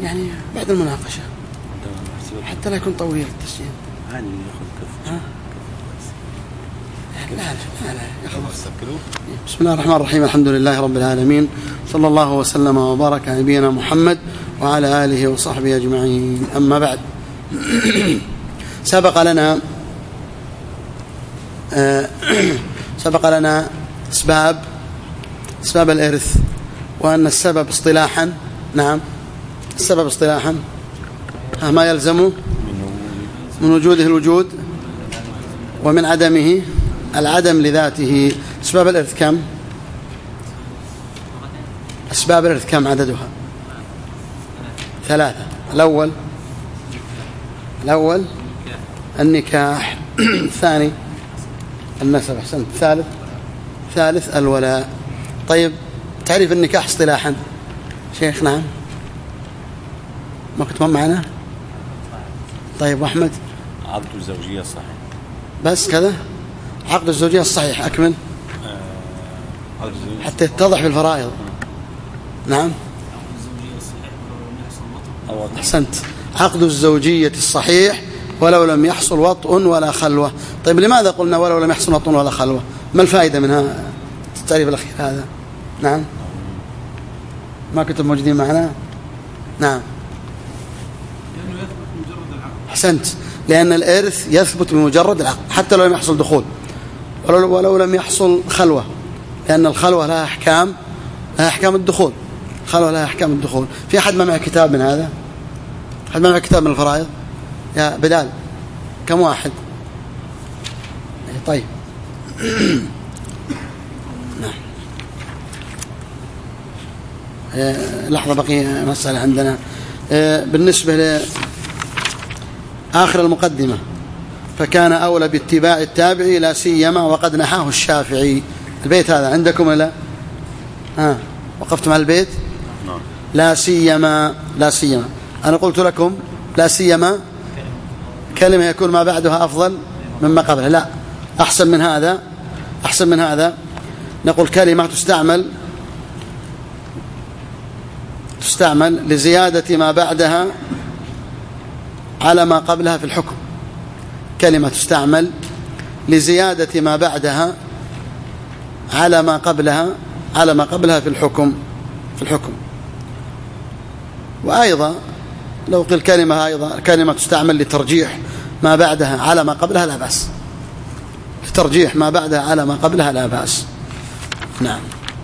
يعني بعد المناقشة حتى لا يكون طويل التسجيل. يعني ياخذ كف. لا ياخذ. بسم الله الرحمن الرحيم. الحمد لله رب العالمين، صلى الله وسلم وبارك على نبينا محمد وعلى آله وصحبه أجمعين. أما بعد، سبق لنا أسباب الإرث، وأن السبب اصطلاحا، نعم السبب اصطلاحا ما يلزم من وجوده الوجود ومن عدمه العدم لذاته. أسباب الإرث كم؟ أسباب الإرث كم عددها؟ 3. الأول النكاح، الثاني النسب، أحسنت، ثالث الولاء. طيب، تعريف النكاح اصطلاحا شيخ؟ نعم، ما كنت معنا؟ طيب، وأحمد؟ عقد الزوجية الصحيح. بس كذا؟ عقد الزوجية الصحيح. أكمل حتى يتضح في الفرائض. نعم، أحسنت، عقد الزوجية الصحيح ولو لم يحصل وطء ولا خلوة. طيب، لماذا قلنا ولو لم يحصل وطء ولا خلوة؟ ما الفائدة منها التعريف الأخير هذا؟ نعم، ما كنتم موجودين معنا؟ نعم، أحسنت، لأن الإرث يثبت بمجرد العقد حتى لو لم يحصل دخول، ولو لم يحصل خلوة، لأن الخلوة لها أحكام الدخول. الخلوة لها أحكام الدخول. في أحد ما معه كتاب من هذا؟ أحد ما معه كتاب من الفرائض؟ يا بلال، كم واحد؟ طيب. نعم، لحظة، بقي مسألة عندنا بالنسبة لآخر المقدمة. فكان أولى باتباع التابع لا سيما وقد نحاه الشافعي. البيت هذا عندكم ولا؟ وقفتم على البيت؟ لا سيما. أنا قلت لكم لا سيما كلمة يكون ما بعدها أفضل مما قبلها. لا، أحسن من هذا نقول كلمة تستعمل لزيادة ما بعدها على ما قبلها في الحكم. كلمة تستعمل لزيادة ما بعدها على ما قبلها في الحكم. وأيضا لو قل كلمة تستعمل لترجيح ما بعدها على ما قبلها لا بأس. لترجيح ما بعدها على ما قبلها لا بأس. نعم.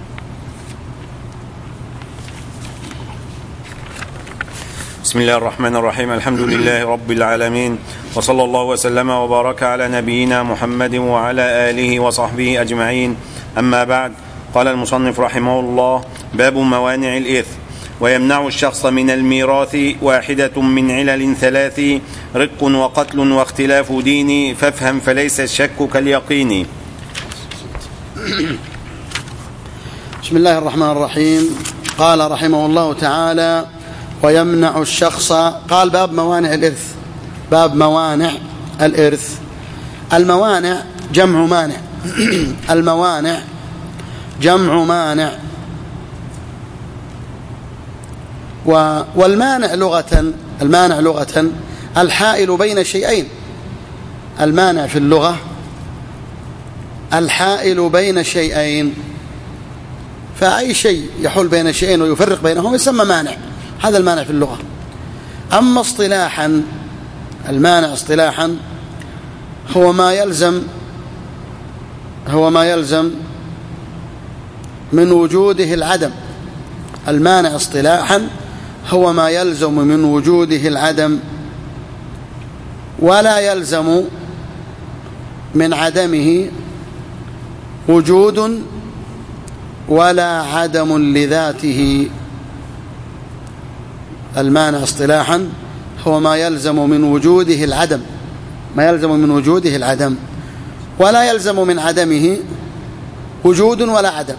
بسم الله الرحمن الرحيم. الحمد لله رب العالمين، وصلى الله وسلم وبارك على نبينا محمد وعلى آله وصحبه أجمعين. أما بعد، قال المصنف رحمه الله: باب موانع الإرث. ويمنع الشخص من الميراث واحدة من علل 3: رق وقتل واختلاف دين، فافهم فليس الشك كاليقين. بسم الله الرحمن الرحيم. قال رحمه الله تعالى: ويمنع الشخص. قال باب موانع الإرث. باب موانع الإرث. الموانع جمع مانع. الموانع جمع مانع. والمانع لغة الحائل بين شيئين. المانع في اللغة الحائل بين شيئين، فأي شيء يحول بين شيئين ويفرق بينهم يسمى مانع. هذا المانع في اللغة. أما اصطلاحا، المانع اصطلاحا هو ما يلزم من وجوده العدم. المانع اصطلاحا هو ما يلزم من وجوده العدم، ولا يلزم من عدمه وجود ولا عدم لذاته. المانع اصطلاحا هو ما يلزم من وجوده العدم، ولا يلزم من عدمه وجود ولا عدم،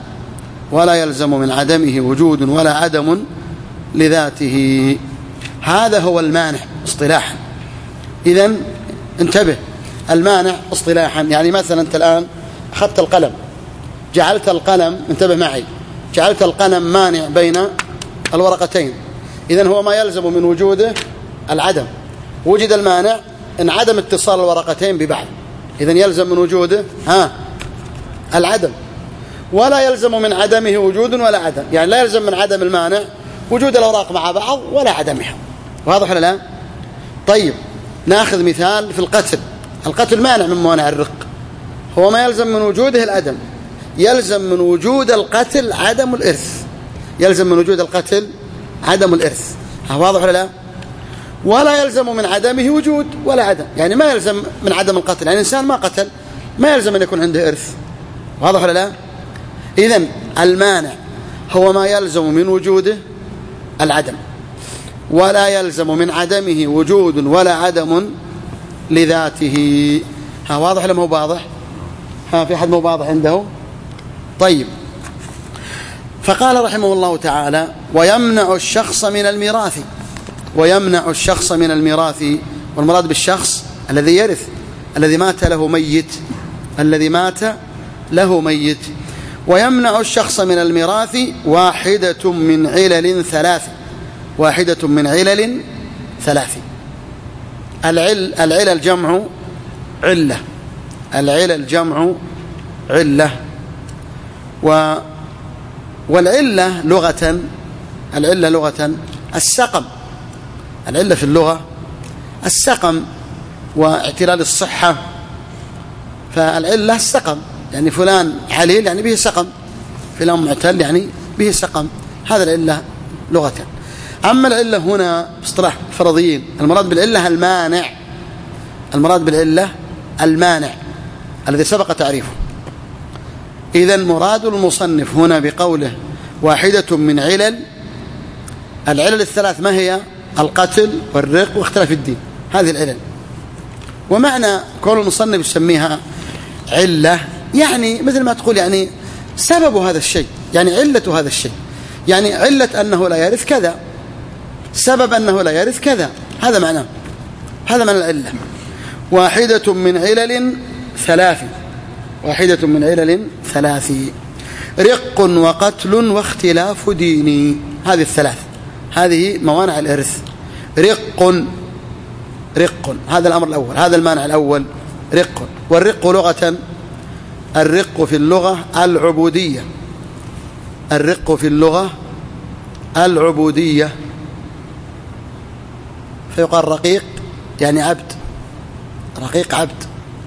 ولا عدم لذاته. هذا هو المانع اصطلاحا. إذن انتبه، المانع اصطلاحا يعني مثلا أنت الآن أخذت القلم، جعلت القلم، انتبه معي، جعلت القلم مانع بين الورقتين. إذن هو ما يلزم من وجوده العدم. وجد المانع انعدم اتصال الورقتين ببعض، إذن يلزم من وجوده العدم. ولا يلزم من عدمه وجود ولا عدم، يعني لا يلزم من عدم المانع وجود الأوراق مع بعض ولا عدمها. واضح ولا لا؟ طيب ناخذ مثال في القتل. القتل مانع من موانع الرق، هو ما يلزم من وجوده العدم. يلزم من وجود القتل عدم الإرث، يلزم من وجود القتل عدم الإرث. واضح ولا لا؟ ولا يلزم من عدمه وجود ولا عدم، يعني ما يلزم من عدم القتل، يعني الإنسان ما قتل ما يلزم أن يكون عنده إرث. واضح ولا لا؟ إذن المانع هو ما يلزم من وجوده العدم، ولا يلزم من عدمه وجود ولا عدم لذاته. واضح ولا مو واضح؟ في أحد مو واضح عنده؟ طيب، فقال رحمه الله تعالى: ويمنع الشخص من الميراث. ويمنع الشخص من الميراث، والمراد بالشخص الذي يرث، الذي مات له ميت، الذي مات له ميت. ويمنع الشخص من الميراث واحدة من علل ثلاث. واحدة من علل ثلاث. العلل جمع علة، العلل جمع علة. والعلة لغة، العلة لغة السقم. العلة في اللغة السقم واعتلال الصحة، فالعلة السقم، يعني فلان عليل يعني به سقم، فلان معتل يعني به سقم، هذا العلة لغة. أما العلة هنا باصطلاح الفرضيين المراد بالعلة المانع، المراد بالعلة المانع الذي سبق تعريفه. إذن مراد المصنف هنا بقوله واحدة من علل، العلل الثلاث ما هي؟ القتل والرق واختلاف الدين، هذه العلل. ومعنى كون المصنف يسميها علة يعني مثل ما تقول يعني سبب هذا الشيء، يعني علة هذا الشيء، يعني علة أنه لا يرث كذا، سبب أنه لا يرث كذا، هذا معناه، هذا معنى العلة. واحدة من علل ثلاث. واحدة من علل ثلاث: رق وقتل واختلاف ديني. هذه الثلاث، هذه موانع الإرث. رق هذا الأمر الأول، هذا المانع الأول رق. والرق لغة، الرق في اللغة العبودية، الرق في اللغة العبودية، فيقال رقيق يعني عبد، رقيق عبد.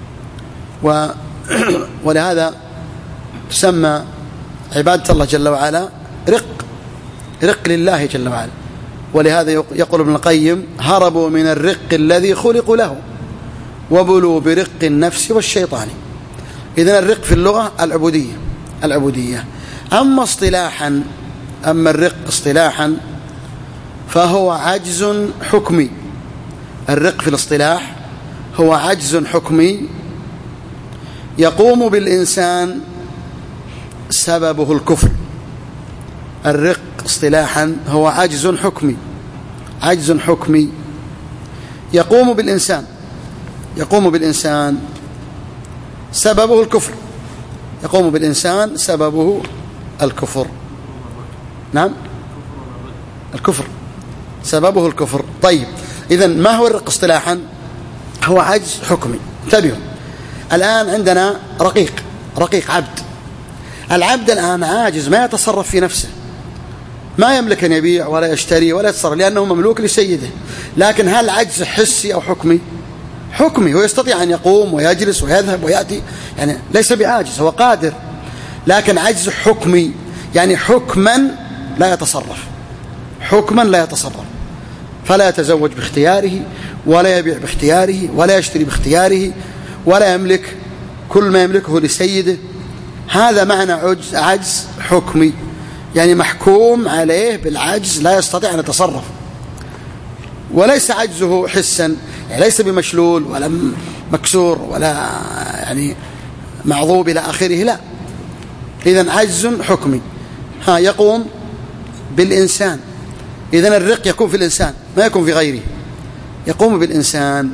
ولهذا تسمى عبادة الله جل وعلا رق لله جل وعلا. ولهذا يقول ابن القيم: هربوا من الرق الذي خلقوا له وبلوا برق النفس والشيطان. إذن الرق في اللغة العبودية. أما اصطلاحا، أما الرق اصطلاحا فهو عجز حكمي. الرق في الاصطلاح هو عجز حكمي يقوم بالإنسان سببه الكفر. الرق اصطلاحا هو عجز حكمي، عجز حكمي يقوم بالإنسان سببه الكفر، يقوم بالإنسان سببه الكفر. نعم، الكفر سببه الكفر. طيب، إذن ما هو الرق اصطلاحا؟ هو عجز حكمي. انتبهوا، الآن عندنا رقيق عبد. العبد الآن عاجز، ما يتصرف في نفسه، ما يملك أن يبيع ولا يشتري ولا يتصرف لأنه مملوك لسيده. لكن هل عجز حسي أو حكمي؟ حكمي، هو يستطيع أن يقوم ويجلس ويذهب ويأتي، يعني ليس بعاجز، هو قادر. لكن عجز حكمي يعني حكما لا يتصرف، حكما لا يتصرف، فلا يتزوج باختياره ولا يبيع باختياره ولا يشتري باختياره ولا يملك كل ما يملكه لسيده. هذا معنى عجز حكمي، يعني محكوم عليه بالعجز، لا يستطيع أن يتصرف. وليس عجزه حسا، يعني ليس بمشلول ولا مكسور ولا يعني معضوب إلى آخره، لا. إذن عجز حكمي يقوم بالإنسان. إذن الرق يكون في الإنسان ما يكون في غيره، يقوم بالإنسان.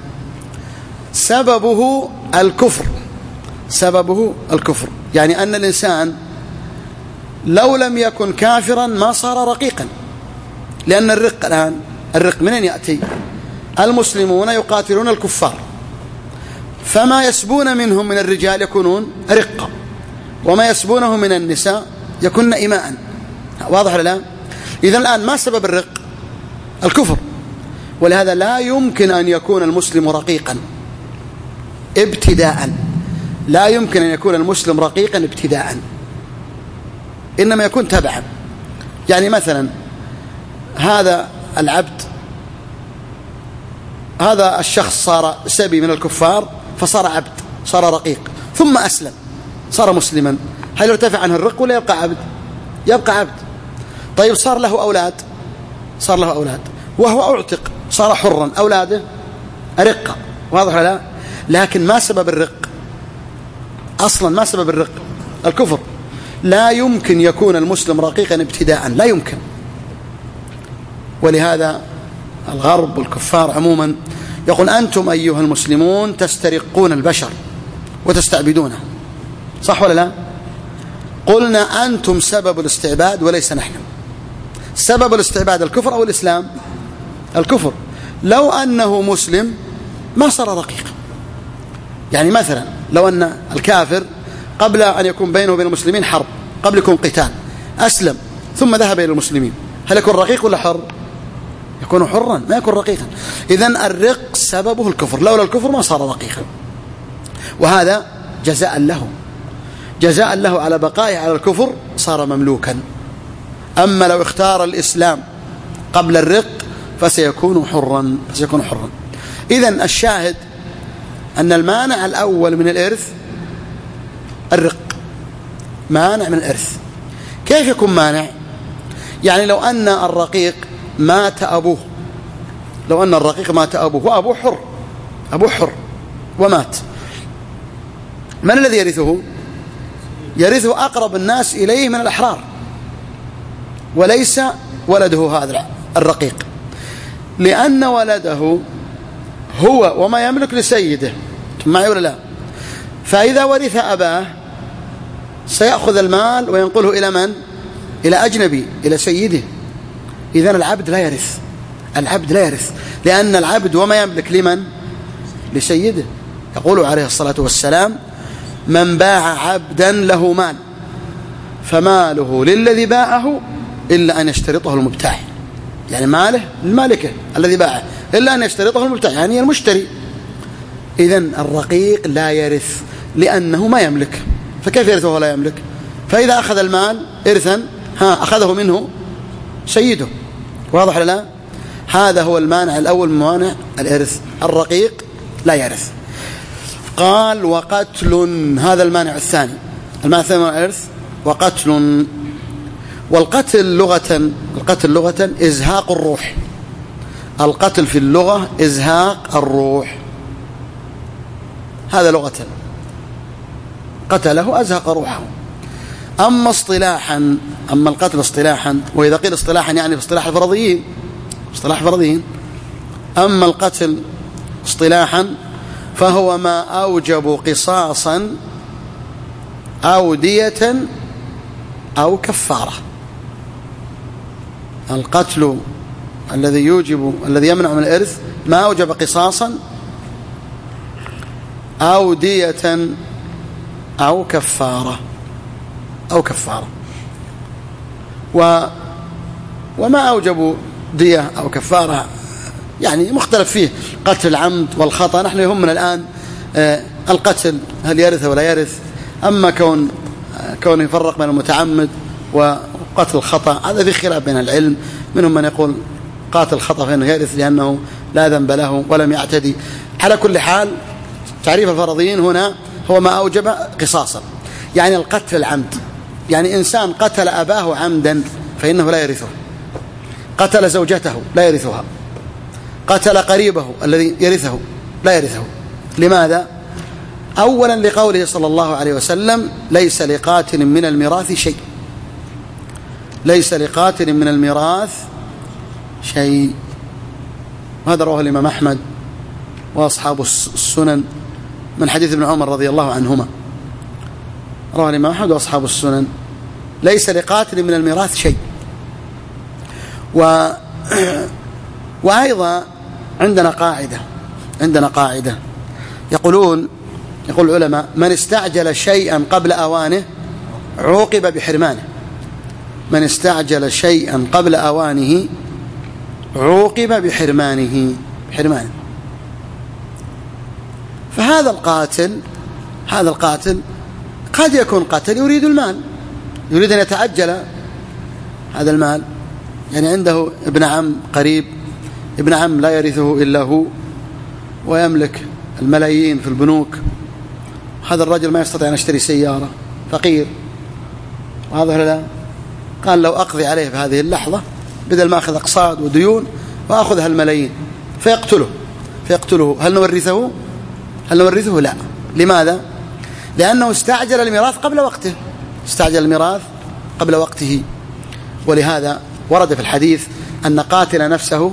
سببه الكفر، سببه الكفر، يعني أن الإنسان لو لم يكن كافرا ما صار رقيقا، لأن الرق الآن، الرق منين يأتي؟ المسلمون يقاتلون الكفار، فما يسبون منهم من الرجال يكونون رقة، وما يسبونه من النساء يكون إماء. واضح ولا لا؟ إذن الآن ما سبب الرق؟ الكفر، ولهذا لا يمكن أن يكون المسلم رقيقا ابتداء، لا يمكن أن يكون المسلم رقيقا ابتداء، إنما يكون تبعا. يعني مثلا هذا العبد، هذا الشخص صار سبي من الكفار فصار عبد، صار رقيق، ثم أسلم صار مسلما، هل يرتفع عنه الرق ولا يبقى عبد؟ يبقى عبد. طيب صار له أولاد، صار له أولاد وهو أعتق، صار حرا، أولاده رقة. واضح ولا لا؟ لكن ما سبب الرق أصلا؟ ما سبب الرق؟ الكفر. لا يمكن يكون المسلم رقيقا ابتداء، لا يمكن. ولهذا الغرب والكفار عموما يقول أنتم أيها المسلمون تسترقون البشر وتستعبدونه، صح ولا لا؟ قلنا أنتم سبب الاستعباد وليس نحن. سبب الاستعباد الكفر أو الإسلام؟ الكفر. لو أنه مسلم ما صار رقيقا. يعني مثلا لو أن الكافر قبل أن يكون بينه وبين المسلمين حرب، قبل يكون قتال، أسلم ثم ذهب إلى المسلمين، هل يكون رقيق ولا حر؟ يكون حرا، ما يكون رقيقا. إذن الرق سببه الكفر، لولا الكفر ما صار رقيقا. وهذا جزاء له، جزاء له على بقائه على الكفر صار مملوكا. أما لو اختار الإسلام قبل الرق فسيكون حرا، فسيكون حرا. إذن الشاهد أن المانع الأول من الإرث الرق، مانع من الإرث. كيف يكون مانع؟ يعني لو أن الرقيق مات أبوه، لو أن الرقيق مات أبوه وأبوه حر، أبوه حر ومات، من الذي يرثه؟ يرثه أقرب الناس إليه من الأحرار، وليس ولده هذا الرقيق، لأن ولده هو وما يملك لسيده، معي ولا لا؟ فإذا ورث أباه سيأخذ المال وينقله إلى من؟ إلى أجنبي، إلى سيده. إذن العبد لا يرث، العبد لا يرث، لأن العبد وما يملك لمن؟ لسيده. يقول عليه الصلاة والسلام: من باع عبدا له مال فماله للذي باعه إلا أن يشترطه المبتاع. يعني ماله المالكة الذي باعه إلا أن يشترطه المبتاع، يعني المشتري. إذن الرقيق لا يرث لأنه ما يملك، فكيف يرثه ولا يملك؟ فإذا أخذ المال إرثا أخذه منه سيده. واضح ولا لا؟ هذا هو المانع الأول من موانع الإرث، الرقيق لا يرث. قال: وقتل، هذا المانع الثاني. المانع الثاني من الإرث وقتل. والقتل لغة، القتل لغة إزهاق الروح. القتل في اللغة إزهاق الروح، هذا لغة، قتله أزهق روحه. أما اصطلاحا، أما القتل اصطلاحا، وإذا قيل اصطلاحا يعني في اصطلاح الفرضيين، اصطلاح فرضيين. أما القتل اصطلاحا فهو ما أوجب قصاصا أو دية أو كفارة. القتل الذي يوجب، الذي يمنع من الإرث ما أوجب قصاصا أو دية أو كفارة، أو كفارة. وما أوجب دية أو كفارة يعني مختلف فيه، قتل العمد والخطأ. نحن يهمنا الآن القتل هل يرث ولا يرث. أما كونه يفرق بين المتعمد وقتل الخطأ هذا في خلاف بين العلم، منهم من يقول قاتل الخطأ فإنه يرث لأنه لا ذنب له ولم يعتدي. على كل حال تعريف الفرضيين هنا هو ما أوجب قصاصا، يعني القتل العمد، يعني إنسان قتل أباه عمدا فإنه لا يرثه، قتل زوجته لا يرثها، قتل قريبه الذي يرثه لا يرثه. لماذا؟ أولا لقوله صلى الله عليه وسلم: ليس لقاتل من الميراث شيء، ليس لقاتل من الميراث شيء. وهذا رواه الإمام أحمد وأصحاب السنن من حديث ابن عمر رضي الله عنهما، رواه الإمام أحمد وأصحاب السنن: ليس لقاتل من الميراث شيء. وأيضا عندنا قاعدة يقول العلماء: من استعجل شيئا قبل أوانه عوقب بحرمانه. من استعجل شيئا قبل أوانه عوقب بحرمانه. فهذا القاتل قد يكون قتل يريد المال، يريد أن يتعجل هذا المال، يعني عنده ابن عم قريب، ابن عم لا يرثه إلا هو، ويملك الملايين في البنوك. هذا الرجل ما يستطيع أن يشتري سيارة، فقير، وهذا لا، قال: لو أقضي عليه في هذه اللحظة بدل ما أخذ أقساط وديون وأخذ هالملايين، فيقتله. هل نورثه؟ لا. لماذا؟ لأنه استعجل الميراث قبل وقته. ولهذا ورد في الحديث أن قاتل نفسه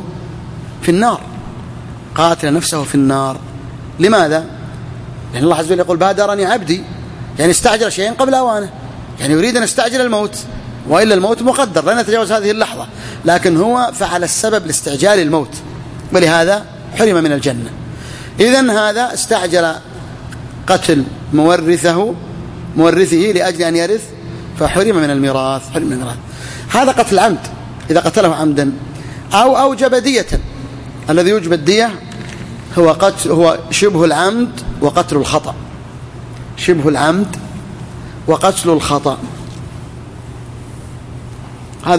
في النار. لماذا؟ لأن الله عز وجل يقول: بادرني عبدي، يعني استعجل شيئا قبل أوانه، يعني يريد أن يستعجل الموت، وإلا الموت مقدر لن يتجاوز هذه اللحظة، لكن هو فعل السبب لاستعجال الموت، ولهذا حرم من الجنة. إذن هذا استعجل قتل مورثه لأجل أن يرث، فحرم من الميراث. هذا قتل عمد إذا قتله عمدا، أو أوجب دية. الذي يوجب الدية هو شبه العمد وقتل الخطأ. هذا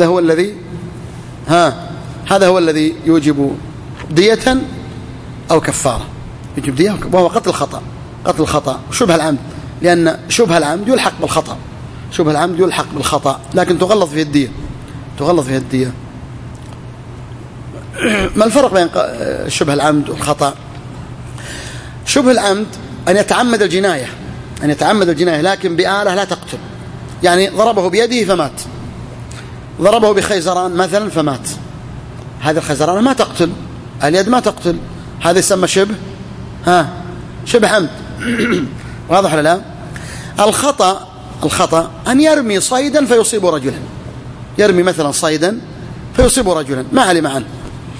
هو الذي يوجب دية أو كفارة، يوجب دية، وهو قتل الخطأ شبه العمد، لأن شبه العمد يلحق بالخطأ، لكن تغلظ فيه الدية. ما الفرق بين شبه العمد والخطأ؟ شبه العمد أن يتعمد الجناية لكن بآلة لا تقتل، يعني ضربه بيده فمات، ضربه بخيزران مثلا فمات، هذه الخيزران ما تقتل، اليد ما تقتل، هذا يسمى شبه عمد. واضح ولا لا؟ الخطأ أن يرمي صيدا فيصيب رجلا، يرمي مثلا صيدا فيصيب رجلا ما علم عنه،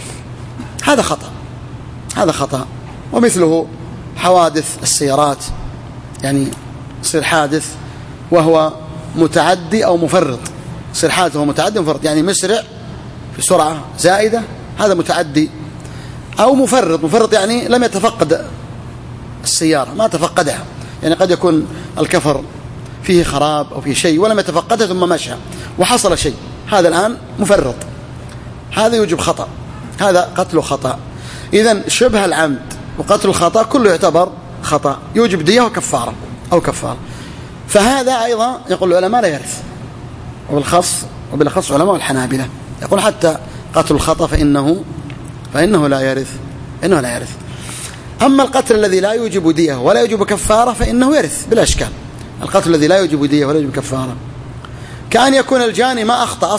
هذا خطأ. ومثله حوادث السيارات، يعني يصير حادث وهو متعدي أو مفرط، يصير حادث وهو متعدي مفرط، يعني مسرع في سرعة زائدة، هذا متعدي. أو مفرط يعني لم يتفقد السيارة، ما تفقدها، يعني قد يكون الكفر فيه خراب أو فيه شيء ولم يتفقدها ثم مشى وحصل شيء، هذا الآن مفرط، هذا يوجب خطأ، هذا قتل خطأ. إذن شبه العمد وقتل الخطأ كله يعتبر خطأ، يوجب دية أو كفارة. فهذا أيضا يقول العلماء لا يرث، وبالأخص علماء الحنابلة يقول حتى قتل الخطأ فإنه لا يرث. أما القتل الذي لا يوجب دية ولا يوجب كفارة فإنه يرث بلا إشكال. القتل الذي لا يوجب دية ولا يوجب كفارة كأن يكون الجاني ما أخطأ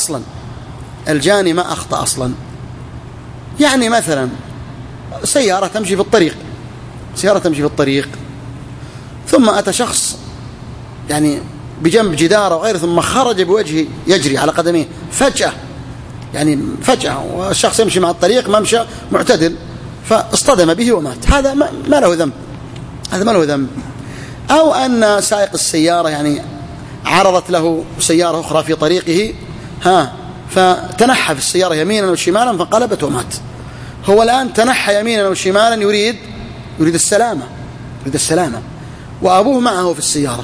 أصلا، يعني مثلا سيارة تمشي في الطريق ثم أتى شخص يعني بجنب جدار أو غيره، ثم خرج بوجهه يجري على قدميه فجأة، والشخص يمشي مع الطريق ممشى معتدل فاصطدم به ومات، هذا ما له ذنب. أو أن سائق السيارة يعني عرضت له سيارة أخرى في طريقه فتنحى في السيارة يمينا وشمالا فانقلبت ومات، هو الآن تنحى يمينا وشمالا يريد السلامة، وأبوه معه في السيارة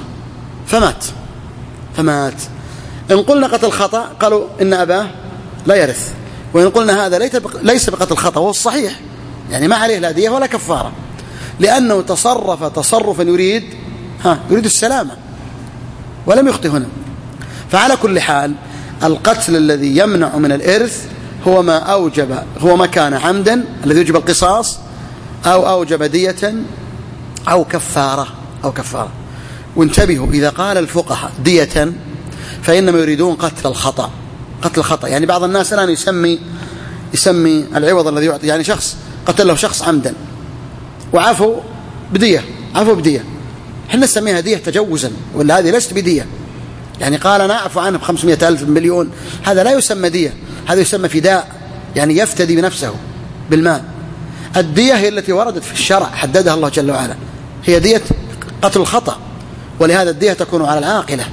فمات. إن قلنا قتل خطأ قالوا إن أباه لا يرث، وإن قلنا هذا ليس بقتل خطأ، وهو الصحيح، يعني ما عليه لا دية ولا كفارة، لأنه تصرف تصرفا يريد السلامة ولم يخطئ هنا. فعلى كل حال القتل الذي يمنع من الإرث هو ما كان عمدا الذي يوجب القصاص، أو أوجب دية أو كفارة. وانتبهوا، إذا قال الفقهاء دية فإنما يريدون قتل الخطأ. يعني بعض الناس الآن يسمي العوض الذي يعطي، يعني شخص قتله شخص عمدا وعفوا بدية، احنا نسميها دية تجوزا، ولا هذه ليست بدية، يعني قال أنا أعفو عنه ب500,000 مليون، هذا لا يسمى دية، هذا يسمى يعني يفتدي بنفسه بالمال. الدية هي التي وردت في الشرع حددها الله جل وعلا، هي دية قتل الخطأ، ولهذا الدية تكون على العاقلة.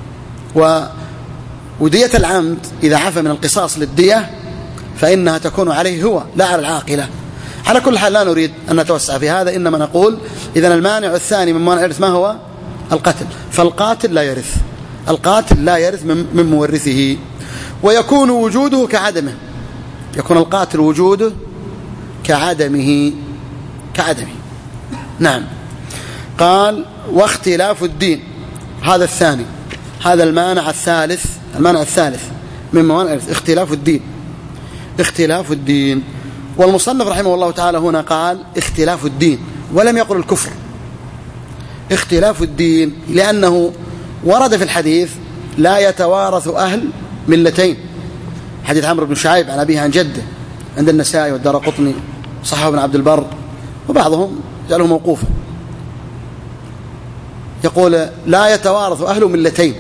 ودية العمد إذا عفى من القصاص للدية فإنها تكون عليه هو لا على العاقلة. على كل حال لا نريد أن نتوسع في هذا، إنما نقول إذن المانع الثاني من موانع الإرث ما هو؟ القتل. فالقاتل لا يرث، القاتل لا يرث من مورثه، ويكون وجوده كعدمه، يكون القاتل وجوده كعدمه. نعم. قال واختلاف الدين، هذا الثاني، هذا المانع الثالث من موانع الإرث، اختلاف الدين. والمصنف رحمه الله تعالى هنا قال اختلاف الدين ولم يقل الكفر، اختلاف الدين، لأنه ورد في الحديث لا يتوارث أهل ملتين، حديث عمرو بن شعيب عن أبيه عن جده عند النسائي والدارقطني، صححه ابن عبد البر، وبعضهم جعله موقوفا، يقول لا يتوارث أهل ملتين.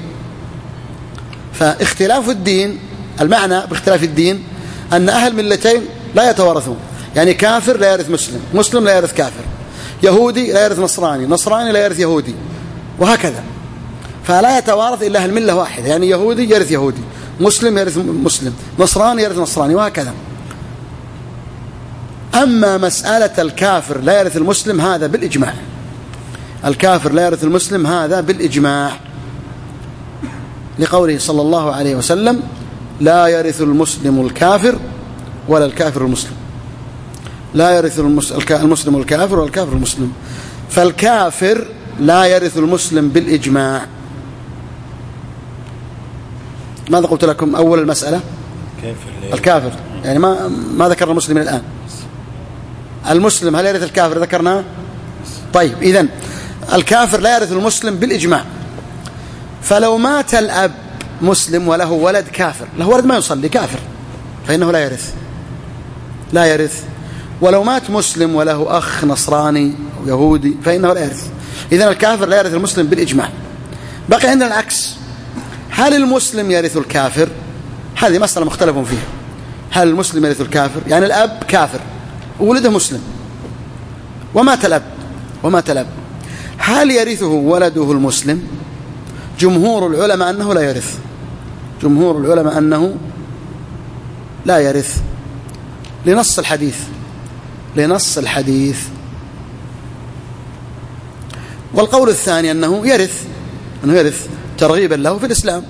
فاختلاف الدين، المعنى باختلاف الدين أن أهل ملتين لا يتوارثون، يعني كافر لا يرث مسلم، مسلم لا يرث كافر، يهودي لا يرث نصراني، نصراني لا يرث يهودي، وهكذا. فلا يتوارث إلا أهل ملة واحدة، يعني يهودي يرث يهودي، مسلم يرث مسلم، نصراني يرث نصراني، وهكذا. أما مسألة الكافر لا يرث المسلم هذا بالإجماع، الكافر لا يرث المسلم هذا بالإجماع، لقوله صلى الله عليه وسلم لا يرث المسلم الكافر ولا الكافر المسلم، لا يرث المسلم الكافر ولا الكافر المسلم. فالكافر لا يرث المسلم بالإجماع. ماذا قلت لكم أول المسألة؟ الكافر، يعني ما ذكرنا المسلمين الآن. المسلم هل يرث الكافر؟ ذكرناه. طيب، إذن الكافر لا يرث المسلم بالإجماع. فلو مات الأب مسلم وله ولد كافر، له ولد ما يصلي كافر، فإنه لا يرث. ولو مات مسلم وله أخ نصراني أو يهودي فإنه لا يرث. إذن الكافر لا يرث المسلم بالإجماع. بقي عندنا العكس، هل المسلم يرث الكافر؟ هذه مسألة مختلف فيها. هل المسلم يرث الكافر؟ يعني الأب كافر وولده مسلم ومات الأب، هل يرثه ولده المسلم؟ جمهور العلماء أنه لا يرث، جمهور العلماء أنه لا يرث لنص الحديث. والقول الثاني أنه يرث ترغيبا له في الإسلام،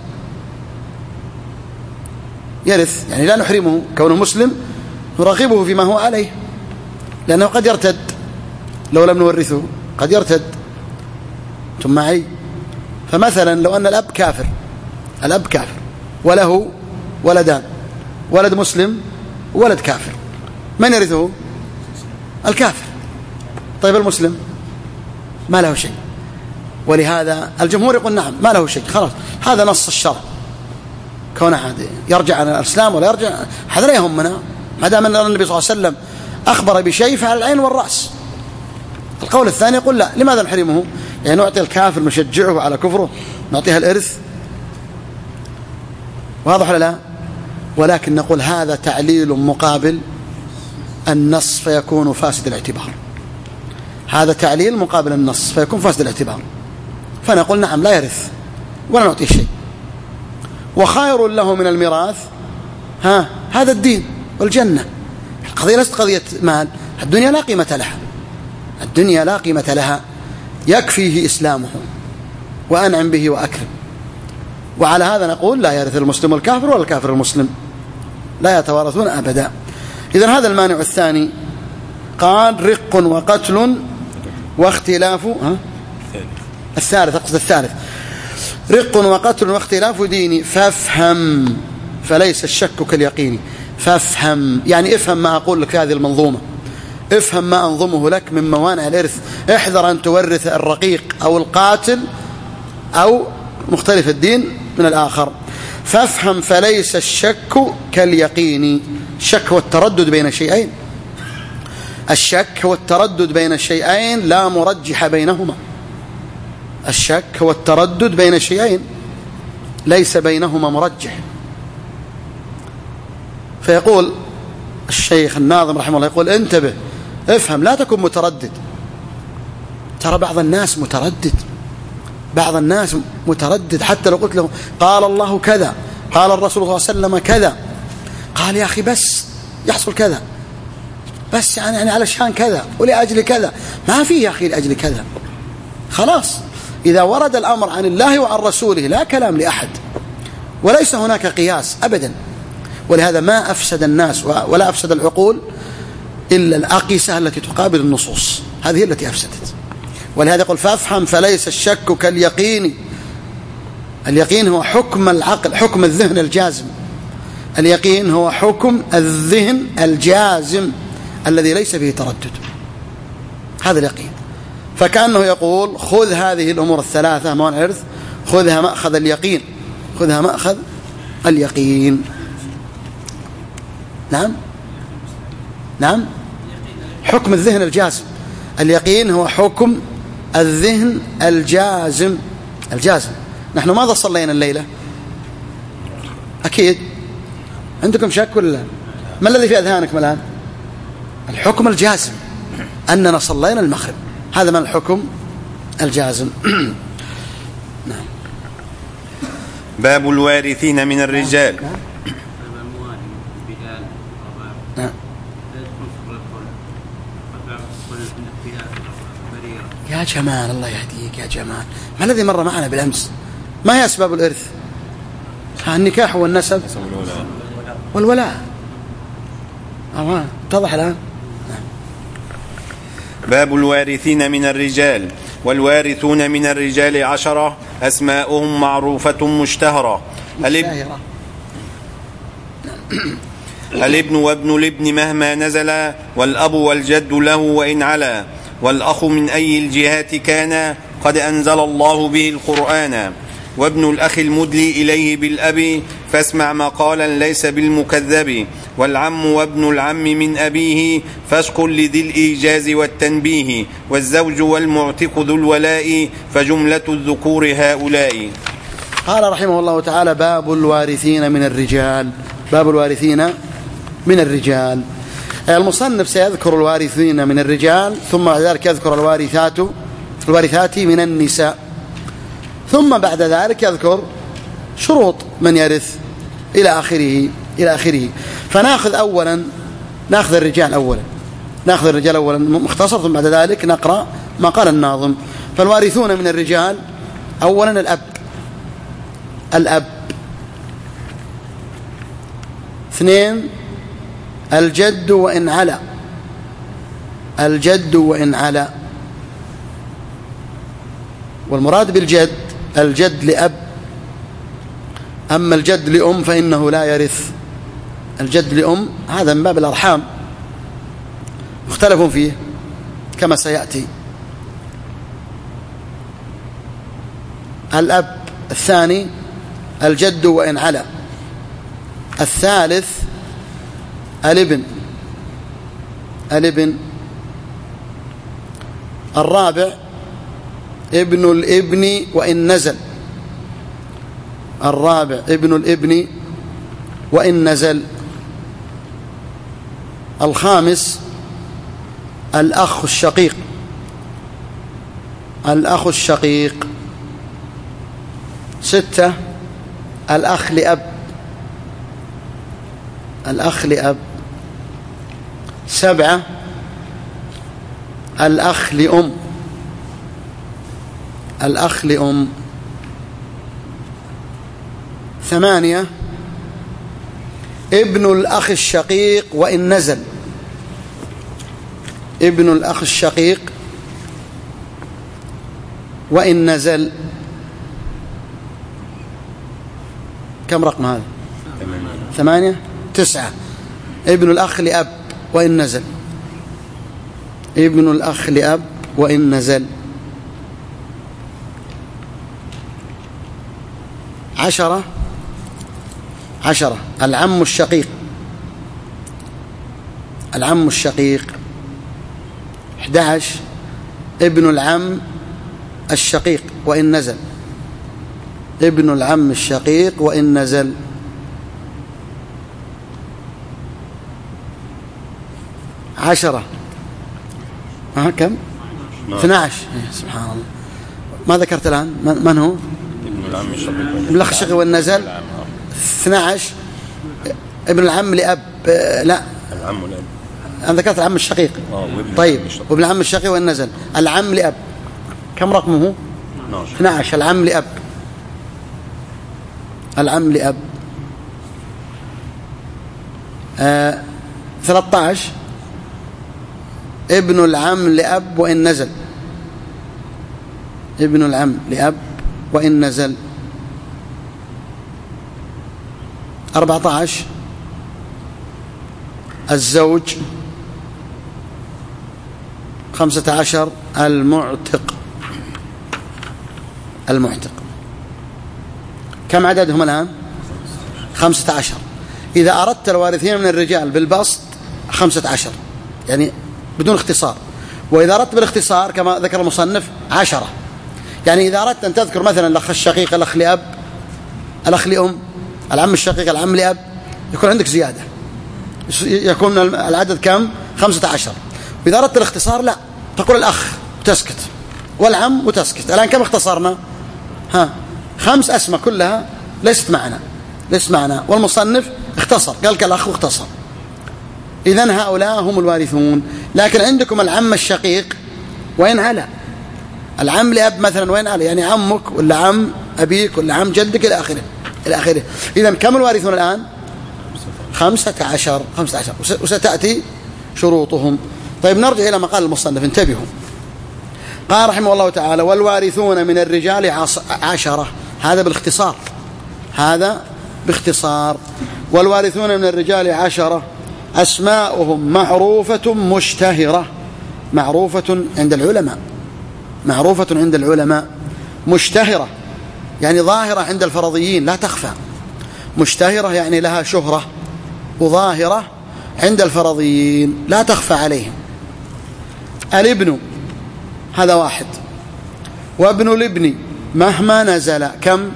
يرث، يعني لا نحرمه كونه مسلم، نرغبه فيما هو عليه، لأنه قد يرتد لو لم نورثه، قد يرتد. ثم معي. فمثلا لو أن الأب كافر وله ولدان، ولد مسلم وولد كافر، من يرثه؟ الكافر. طيب المسلم ما له شيء، ولهذا الجمهور يقول نعم ما له شيء، خلاص هذا نص الشرع، كون أحد يرجع عن الإسلام ولا يرجع هذا لا يهمنا، ما دام أن النبي صلى الله عليه وسلم أخبر بشيء فعلى العين والرأس. القول الثاني يقول لا، لماذا نحرمه؟ يعني نعطي الكافر نشجعه على كفره، نعطيها الإرث، واضح ولا لا؟ ولكن نقول هذا تعليل مقابل النص فيكون فاسد الاعتبار، هذا تعليل مقابل النص فيكون فاسد الاعتبار. فنقول نعم لا يرث ولا نعطيه شيء، وخير له من الميراث هذا الدين والجنة. القضية ليست قضية مال، الدنيا لا قيمة لها، يكفيه إسلامه وأنعم به وأكرم. وعلى هذا نقول لا يرث المسلم الكافر ولا الكافر المسلم، لا يتوارثون أبدا. إذن هذا المانع الثاني. قال رق وقتل واختلاف الثالث، أقصد الثالث، رق وقتل واختلاف ديني فافهم فليس الشك كاليقين. فافهم يعني افهم ما أقول لك في هذه المنظومة، افهم ما أنظمه لك من موانع الإرث. احذر أن تورث الرقيق أو القاتل أو مختلف الدين من الآخر. فافهم فليس الشك كاليقين. الشك هو التردد بين شيئين، الشك هو التردد بين شيئين لا مرجح بينهما، الشك هو التردد بين شيئين ليس بينهما مرجح. فيقول الشيخ الناظم رحمه الله يقول انتبه افهم لا تكن متردد. ترى بعض الناس متردد حتى لو قلت له قال الله كذا قال الرسول صلى الله عليه وسلم كذا، قال يا أخي بس يحصل كذا، بس يعني علشان كذا ولأجل كذا، ما في يا أخي لأجل كذا. خلاص إذا ورد الأمر عن الله وعن رسوله لا كلام لأحد، وليس هناك قياس أبدا. ولهذا ما أفسد الناس ولا أفسد العقول إلا الأقيسة التي تقابل النصوص، هذه التي أفسدت. ولهذا يقول فافهم فليس الشك كاليقين. اليقين هو حكم العقل، حكم الذهن الجازم. اليقين هو حكم الذهن الجازم الذي ليس فيه تردد، هذا اليقين. فكأنه يقول خذ هذه الأمور الثلاثة موانع الإرث، خذها مأخذ اليقين، خذها مأخذ اليقين. نعم حكم الذهن الجازم. اليقين هو حكم الذهن الجازم. نحن ماذا صلينا الليلة؟ أكيد عندكم شك ولا لا؟ ما الذي في أذهانكم الآن؟ الحكم الجازم أننا صلينا المغرب، هذا من الحكم الجازم. نعم. باب الوارثين من الرجال. نعم. يا جمال الله يهديك يا جمال، ما الذي مر معنا بالأمس؟ ما هي أسباب الإرث؟ النكاح والنسب والولاء. اتضح الآن. باب الوارثين من الرجال. والوارثون من الرجال 10 أسماؤهم معروفة مشتهرة. الابن وابن الابن مهما نزل، والأب والجد له وإن علا، والأخ من أي الجهات كان قد أنزل الله به القرآن، وابن الأخ المدلي إليه بالأب فاسمع مقالا ليس بالمكذب، والعم وابن العم من أبيه فاشق لذي الإيجاز والتنبيه، والزوج والمعتق ذو الولاء فجملة الذكور هؤلاء. قال رحمه الله تعالى باب الوارثين من الرجال. باب الوارثين من الرجال. المصنف سيذكر الوارثين من الرجال، ثم بعد ذلك يذكر الوارثات من النساء، ثم بعد ذلك يذكر شروط من يرث إلى آخره. فنأخذ الرجال أولا مختصر، ثم بعد ذلك نقرأ ما قال الناظم. فالوارثون من الرجال أولا الأب. 2 الجد وإن علا. والمراد بالجد الجد لأب، أما الجد لأم فإنه لا يرث. الجد لأم هذا من باب الأرحام، مختلف فيه كما سيأتي. الأب. 2 الجد وإن علا. 3 الابن. 4 ابن الابن وإن نزل. 4 ابن الابن وإن نزل. 5 الأخ الشقيق. 6 الأخ لأب. 7 الأخ لأم. 8 ابن الأخ الشقيق وإن نزل. ابن الأخ الشقيق وإن نزل. كم رقم هذا؟ 8. 9 ابن الأخ لأب وإن نزل. ابن الأخ لأب وإن نزل. 10 العم الشقيق. 11 ابن العم الشقيق وإن نزل. ابن العم الشقيق وإن نزل. 10. كم؟ 12. سبحان الله، ما ذكرت الآن من هو؟ ابن العم الشقيق، ابن الأخ الشقيق والنزل. 12 ابن العم لأب، لا العم والأب، أنا ذكرت العم الشقيق. طيب، وابن العم الشقيق والنزل. العم لأب كم رقمه؟ 12. العم لأب، العم لأب. 13 ابن العم لأب وإن نزل، ابن العم لأب وإن نزل. 14 الزوج. 15 المعتق. كم عددهم الآن؟ 15. إذا أردت الوارثين من الرجال بالبسط 15 يعني بدون اختصار، وإذا أردت بالاختصار كما ذكر المصنف 10. يعني إذا أردت أن تذكر مثلا الأخ الشقيق، الأخ لأب، الأخ لأم، العم الشقيق، العم لأب، يكون عندك زيادة، يكون العدد كم؟ 15. وإذا أردت الاختصار لا، تقول الأخ وتسكت، والعم وتسكت. الآن كم اختصرنا؟ 5 أسماء كلها ليست معنا، والمصنف اختصر، قال كالأخ واختصر. إذن هؤلاء هم الوارثون. لكن عندكم العم الشقيق وين على، العم لأب مثلا وين على، يعني عمك ولا عم أبيك ولا عم جدك إلى آخره. إذن كم الوارثون الآن؟ 15. وستأتي شروطهم. طيب نرجع إلى مقال المصنف، انتبهوا. قال رحمه الله تعالى: والوارثون من الرجال 10. هذا باختصار. والوارثون من الرجال 10 أسماؤهم معروفة مشتهرة. معروفة عند العلماء. مشتهرة يعني ظاهرة عند الفرضيين لا تخفى. مشتهرة يعني لها شهرة، وظاهرة عند الفرضيين لا تخفى عليهم. الابن هذا 1، وابن الابن مهما نزل كم؟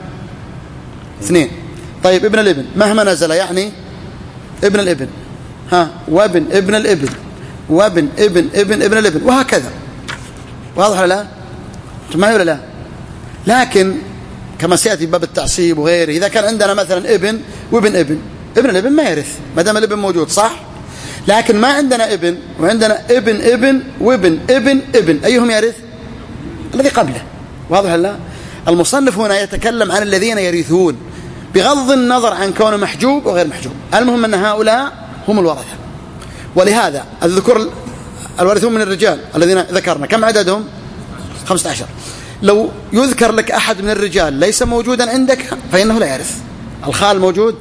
2. طيب ابن الابن مهما نزل يعني ابن الابن، وابن ابن الابن، وابن ابن الابن، وهكذا. واضح ولا لا؟ معي ولا لا؟ لكن كما سيأتي باب التعصيب وغيره، إذا كان عندنا مثلا ابن وابن ابن الابن ما يرث ما دام الابن موجود، صح؟ لكن ما عندنا ابن وعندنا ابن وابن ابن، أيهم يرث؟ الذي قبله. واضح ولا لا؟ المصنف هنا يتكلم عن الذين يرثون بغض النظر عن كونه محجوب وغير محجوب، المهم أن هؤلاء هم الورثة. ولهذا الذكور الوارثون من الرجال الذين ذكرنا كم عددهم؟ 15. لو يذكر لك أحد من الرجال ليس موجودا عندك فإنه لا يرث. الخال موجود،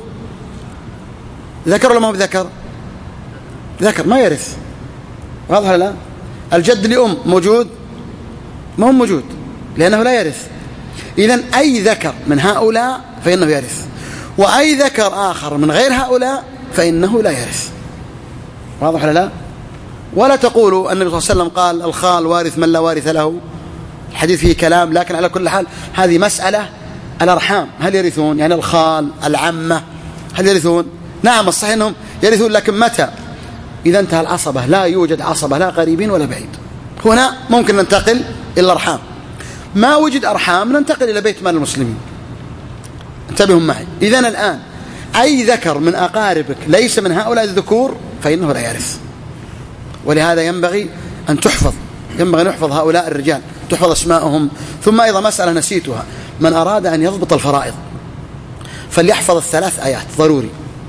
ذكر ولا ما هو بذكر؟ ذكر ما يرث. واضح ولا لا؟ الجد لأم موجود؟ ما هو موجود لأنه لا يرث. إذن أي ذكر من هؤلاء فإنه يرث، وأي ذكر آخر من غير هؤلاء فإنه لا يرث. واضح ولا لا؟ ولا تقولوا النبي صلى الله عليه وسلم قال الخال وارث من لا وارث له، الحديث فيه كلام، لكن على كل حال هذه مسألة الأرحام، هل يرثون؟ يعني الخال العمة هل يرثون؟ نعم الصحيح أنهم يرثون، لكن متى؟ إذا انتهى العصبة، لا يوجد عصبة لا قريبين ولا بعيد، هنا ممكن ننتقل إلى الأرحام. ما وجد أرحام ننتقل إلى بيت مال المسلمين. انتبهوا معي. إذن الآن أي ذكر من أقاربك ليس من هؤلاء الذكور فإنه لا يرث. ولهذا ينبغي أن نحفظ هؤلاء الرجال، تحفظ أسماءهم. ثم أيضا مسألة نسيتها، من أراد أن يضبط الفرائض فليحفظ 3 آيات ضروري،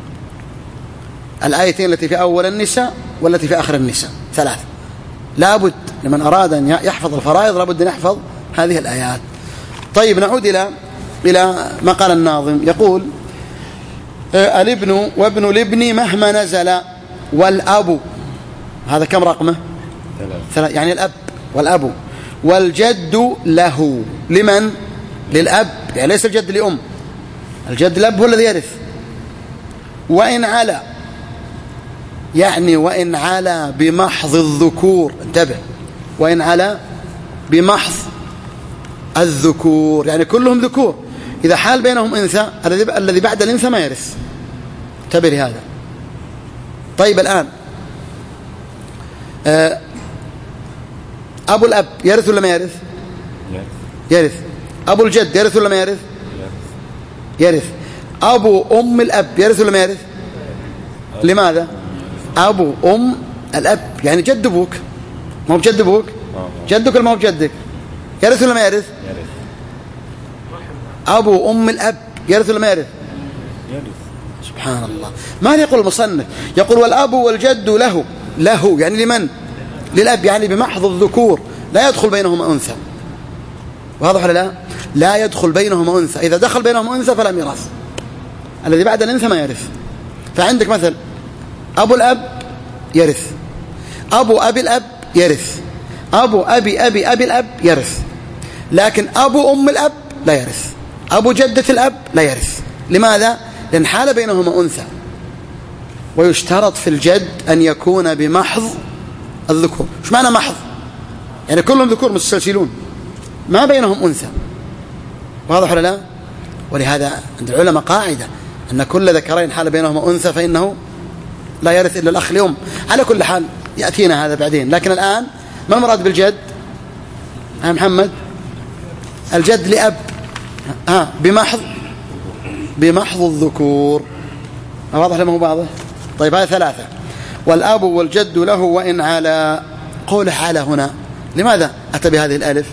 الآيتين التي في أول النساء والتي في آخر النساء، 3 لابد. لمن أراد أن يحفظ الفرائض لابد أن يحفظ هذه الآيات. طيب نعود إلى ما قال الناظم، يقول الابن وابن الابن مهما نزل، والأب هذا كم رقمه؟ 3 يعني الأب والأب، والجد له. لمن؟ للأب، يعني ليس الجد لأم، الجد الأب هو الذي يرث. وإن على، يعني وإن على بمحض الذكور، انتبه، وإن على بمحض الذكور يعني كلهم ذكور، إذا حال بينهم أنثى الذي بعد الأنثى ما يرث، انتبه لهذا. طيب الآن أبو الأب يرث ولا ما يرث؟ يرث. أبو الجد يرث ولا ما يرث؟ يرث. أبو أم الأب يرث ولا ما يرث؟ لماذا؟ أبو أم الأب يعني جد أبوك، ما هو بجد أبوك، جدك ولا ما هو بجدك، يرث ولا ما يرث؟ أبو أم الأب يرث ولا ما يرث؟ سبحان الله. ماذا يقول المصنف؟ يقول والأب والجد له يعني لمن؟ للأب، يعني بمحض الذكور، لا يدخل بينهما أنثى. واضح ولا لا؟ لا يدخل بينهما أنثى. إذا دخل بينهما أنثى فلا ميراث، الذي بعد الأنثى ما يرث. فعندك مثل أبو الأب يرث، أبو أبي الأب يرث، أبو أبي الأب يرث، لكن أبو أم الأب لا يرث، أبو جدة الأب لا يرث. لماذا؟ لأن حال بينهما أنثى، ويشترط في الجد أن يكون بمحض الذكور. إيش معنى محض؟ يعني كلهم ذكور متسلسلون ما بينهم أنثى. واضح ولا لا؟ ولهذا عند العلماء قاعدة أن كل ذكرين حال بينهما أنثى فإنه لا يرث إلا الأخ لأم. على كل حال يأتينا هذا بعدين، لكن الآن ما المراد بالجد يا محمد؟ الجد لأب بمحض الذكور. واضح لما هو واضح؟ طيب هذا ثلاثة. والأب والجد له وإن على. قوله على هنا لماذا أتى بهذه الألف؟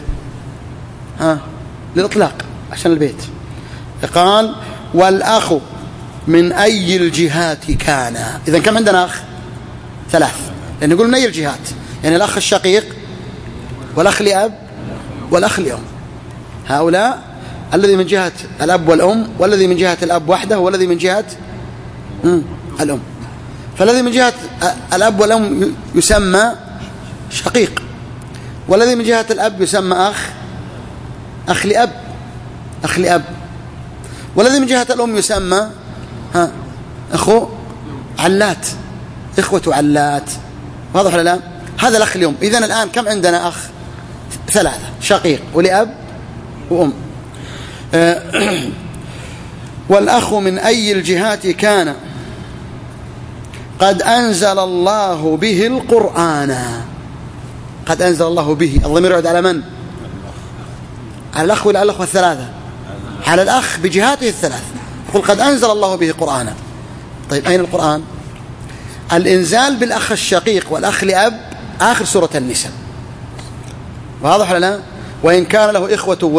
للإطلاق عشان البيت. قال والأخ من أي الجهات كان. إذن كم عندنا أخ؟ ثلاث، لأن نقول من أي الجهات، يعني الأخ الشقيق والأخ لأب والأخ لأم. هؤلاء الذي من جهة الأب والأم، والذي من جهة الأب وحده، والذي من جهة الأم. فالذي من جهة الأب والأم يسمى شقيق، والذي من جهة الأب يسمى أخ لأب، والذي من جهة الأم يسمى أخو علات، إخوة علات. واضح ولا لا؟ هذا الأخ اليوم. إذن الآن كم عندنا أخ؟ ثلاثة، شقيق ولأب وأم. والأخ من أي الجهات كان قد أنزل الله به القرآن. قد أنزل الله به، الضمير يعود على من؟ على الأخ ولا على الأخوة الثلاثة؟ على الأخ بجهاته الثلاث. يقول قد أنزل الله به قرآنا. طيب أين القرآن؟ الإنزال بالأخ الشقيق والأخ لأب آخر سورة النساء. واضح ولا لا؟ وإن كان له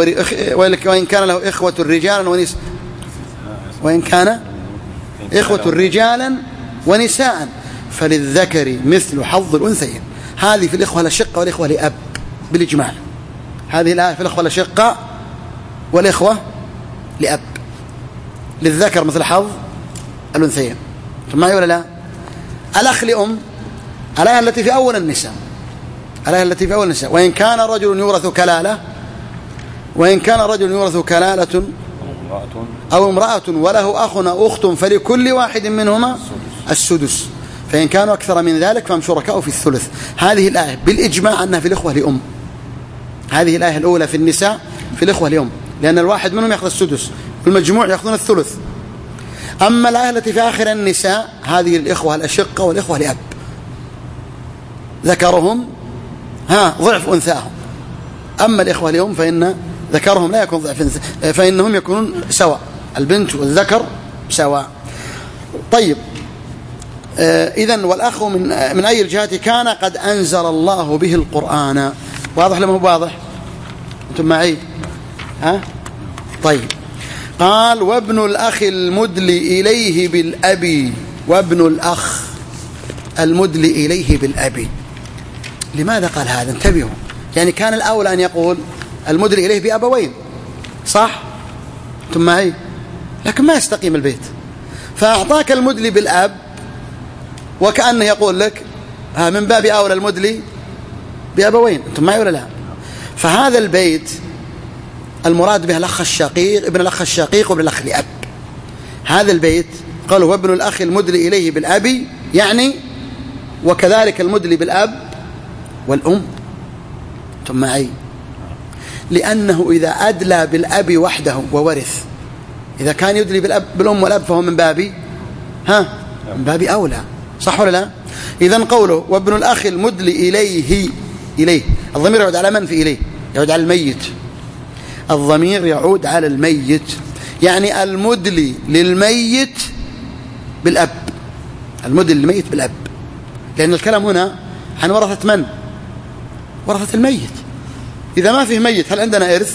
إخوة رجالا ونساء، وإن كان إخوة رجالا ونساء فللذكر مثل حظ الأنثيين. هذه في الإخوة الأشقة والإخوة لأب بالإجماع. هذه الآية في الإخوة الأشقة والإخوة لأب، للذكر مثل حظ الأنثيين. معي ولا لا؟ الأخ لأم الآية التي في أول النساء، وإن كان رجل يورث كلالة أو امرأة وله أخ أو أخت فلكل واحد منهما السدس، فإن كانوا أكثر من ذلك فهم شركاء في الثلث. هذه الآية بالإجماع أنها في الإخوة لأم. هذه الآية الأولى في النساء في الإخوة لأم، لأن الواحد منهم يأخذ السدس والمجموع يأخذون الثلث. أما الآية التي في آخر النساء هذه الإخوة الأشقة والإخوة لأب، ذكرهم ضعف أنثاهم. أما الإخوة لأم فإن ذكرهم لا يكون ضعف، فإنهم يكونون سواء، البنت والذكر سواء. طيب إذن والأخ من أي الجهات كان قد أنزل الله به القرآن. واضح لما هو واضح؟ أنتم معي؟ طيب قال وابن الأخ المدلي إليه بالأبي. وابن الأخ المدلي إليه بالأبي، لماذا قال هذا؟ انتبهوا، يعني كان الأولى أن يقول المدلي إليه بأبوين، صح؟ أنتم معي؟ لكن ما يستقيم البيت، فأعطاك المدلي بالأب وكأنه يقول لك من باب أولى المدلي بأبوين. أنتم معي ولا لا؟ فهذا البيت المراد به الأخ الشقيق، ابن الأخ الشقيق وابن الأخ لأب. هذا البيت قالوا وابن الأخ المدلي إليه بالأبي، يعني وكذلك المدلي بالأب والأم. أنتم معي؟ لأنه إذا أدلى بالأب وحده وورث، إذا كان يدلي بالأب بالأم والأب فهو من باب أولى، صح ولا لا؟ إذن قوله وابن الأخ المدلي إليه الضمير يعود على من في إليه؟ يعود على الميت. الضمير يعود على الميت، يعني المدلي للميت بالأب، المدلي للميت بالأب، لأن الكلام هنا عن ورثة من؟ ورثة الميت. إذا ما فيه ميت هل عندنا إرث؟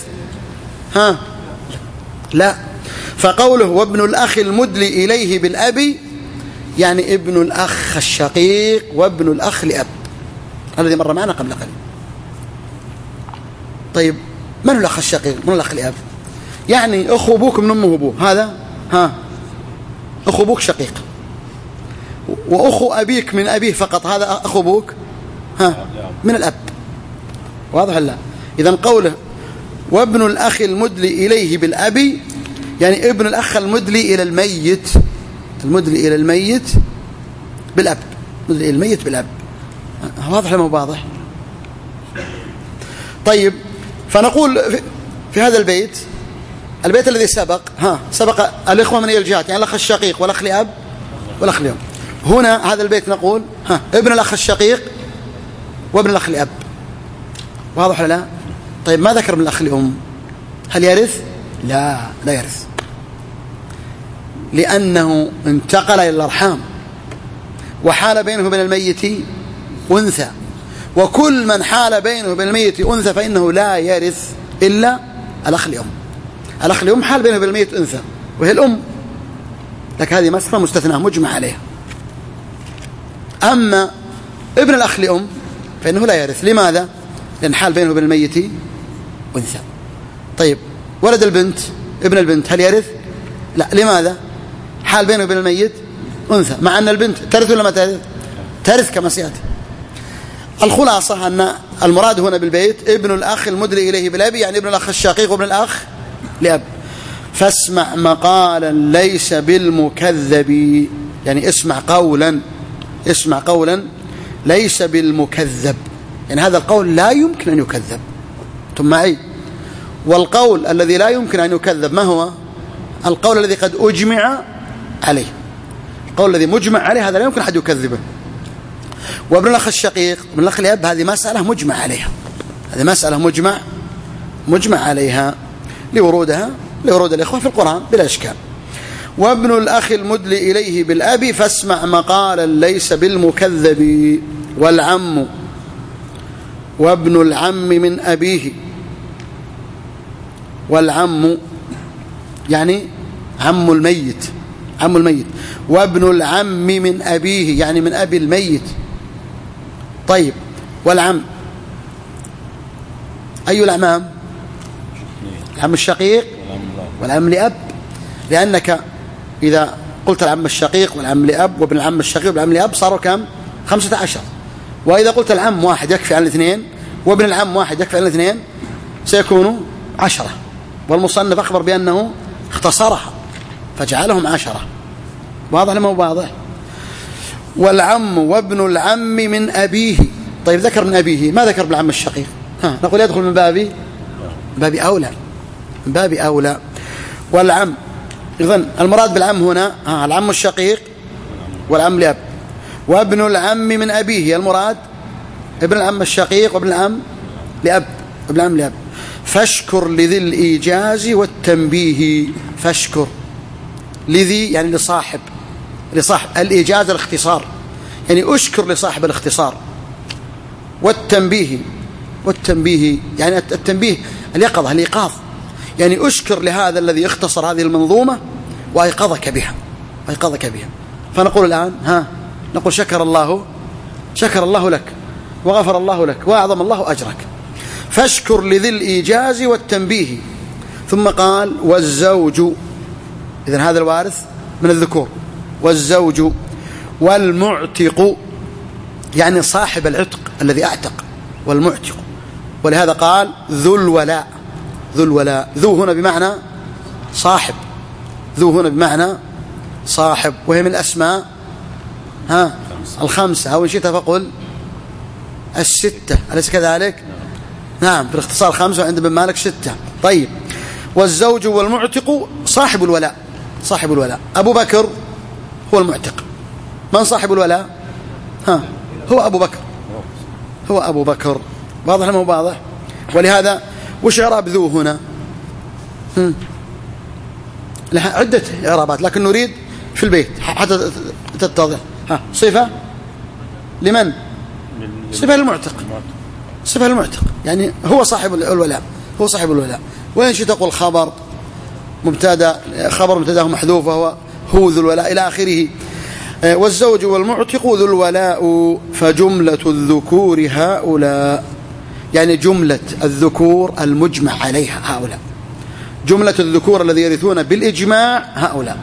لا. فقوله وابن الأخ المدلي إليه بالأب يعني ابن الأخ الشقيق وابن الأخ لأب، الذي مر معنا قبل قليل. طيب من الأخ الشقيق؟ من الأخ لأب؟ يعني أخو أبوك من أمه أبوه، هذا أخو أبوك شقيق، وأخو أبيك من أبيه فقط، هذا أخو أبوك من الأب. واضح لا؟ إذن قوله وابن الأخ المدلي إليه بالأب يعني ابن الأخ المدلي إلى الميت، المدلي إلى الميت بالأب، مدلي إلى الميت بالأب. واضح لما واضح؟ طيب فنقول في هذا البيت الذي سبق الإخوة من أي الجهات، يعني الأخ الشقيق والأخ لأب والأخ لأم. هنا هذا البيت نقول ابن الأخ الشقيق وابن الأخ لأب. واضح ولا لا؟ طيب ما ذكر ابن الأخ لأم، هل يرث؟ لا يرث، لأنه انتقل إلى الأرحام وحال بينه وبين الميت أنثى، وكل من حال بينه وبين الميت أنثى فإنه لا يرث إلا الأخ لأم. الأخ لأم حال بينه وبين الميت أنثى وهي الأم، لكن هذه مسألة مستثناة مجمع عليها. أما ابن الأخ لأم فإنه لا يرث. لماذا؟ لأن حال بينه وبين الميت أنثى. طيب ولد البنت، ابن البنت، هل يرث؟ لا. لماذا؟ حال بينه وبين الميت أنثى، مع أن البنت ترث ولا ما ترث؟ ترث كما سيأتي. الخلاصة أن المراد هنا بالبيت ابن الأخ المدلي إليه بالأب يعني ابن الأخ الشقيق وابن الأخ لأب. فاسمع مقالا ليس بالمكذب، يعني اسمع قولا ليس بالمكذب، يعني هذا القول لا يمكن أن يكذب. ثم معي؟ والقول الذي لا يمكن أن يكذب ما هو؟ القول الذي قد أجمع عليه. القول الذي مجمع عليه هذا لا يمكن أحد يكذبه. وابن الأخ الشقيق وابن الأخ لأب هذه مسألة مجمع عليها، هذه مسألة مجمع عليها لورود الإخوة في القرآن بلا إشكال. وابن الأخ المدلي إليه بالأب فاسمع مقالا ليس بالمكذب. والعم وابن العم من أبيه، والعم يعني عم الميت، وابن العم من أبيه يعني من أبي الميت. طيب والعم أي الأعمام؟ العم الشقيق والعم لأب، لأنك إذا قلت العم الشقيق والعم لأب وابن العم الشقيق والعم لأب صاروا كم؟ 15. وإذا قلت العم واحد يكفي عن الاثنين وابن العم واحد يكفي عن الاثنين سيكونوا 10. والمصنف أخبر بأنه اختصرها فجعلهم 10. واضح لما هو واضح؟ والعم وابن العم من أبيه. طيب ذكر من أبيه، ما ذكر بالعم الشقيق؟ نقول يدخل من باب أولى. والعم إذن المراد بالعم هنا العم الشقيق والعم لأب، وابن العم من أبيه المراد ابن العم الشقيق وابن العم لأب. فاشكر لذي الإيجاز والتنبيه. فاشكر لذي يعني لصاحب الإيجاز الاختصار، يعني أشكر لصاحب الاختصار. والتنبيه يعني التنبيه اليقظة الإيقاظ، يعني أشكر لهذا الذي اختصر هذه المنظومة وأيقظك بها. فنقول الآن نقول شكر الله لك وغفر الله لك وأعظم الله أجرك. فاشكر لذي الإيجاز والتنبيه. ثم قال والزوج، إذن هذا الوارث من الذكور، والزوج والمعتق يعني صاحب العتق الذي أعتق، والمعتق. ولهذا قال ذو الولاء. ذو هنا بمعنى صاحب، وهي من الأسماء 5 أو إن شئت فقل 6، أليس كذلك؟ نعم، في الاختصار 5 وعند ابن مالك 6. طيب والزوج والمعتق صاحب الولاء. أبو بكر هو المعتق. من صاحب الولاء؟ هو أبو بكر، هو أبو بكر. واضح ما هو واضح؟ ولهذا وش إعراب ذو هنا؟ لها عدة إعرابات لكن نريد في البيت حتى تتضح. صفة لمن؟ صفة للمعتق، صفة للمعتق، يعني هو صاحب الولاء، هو صاحب الولاء. وإن شئت تقول خبر مبتدا، خبر مبتداه محذوف وهو هو ذو الولاء إلى آخره. والزوج والمعتق ذو الولاء فجملة الذكور هؤلاء، يعني جملة الذكور المجمع عليها هؤلاء، جملة الذكور الذي يرثون بالإجماع هؤلاء.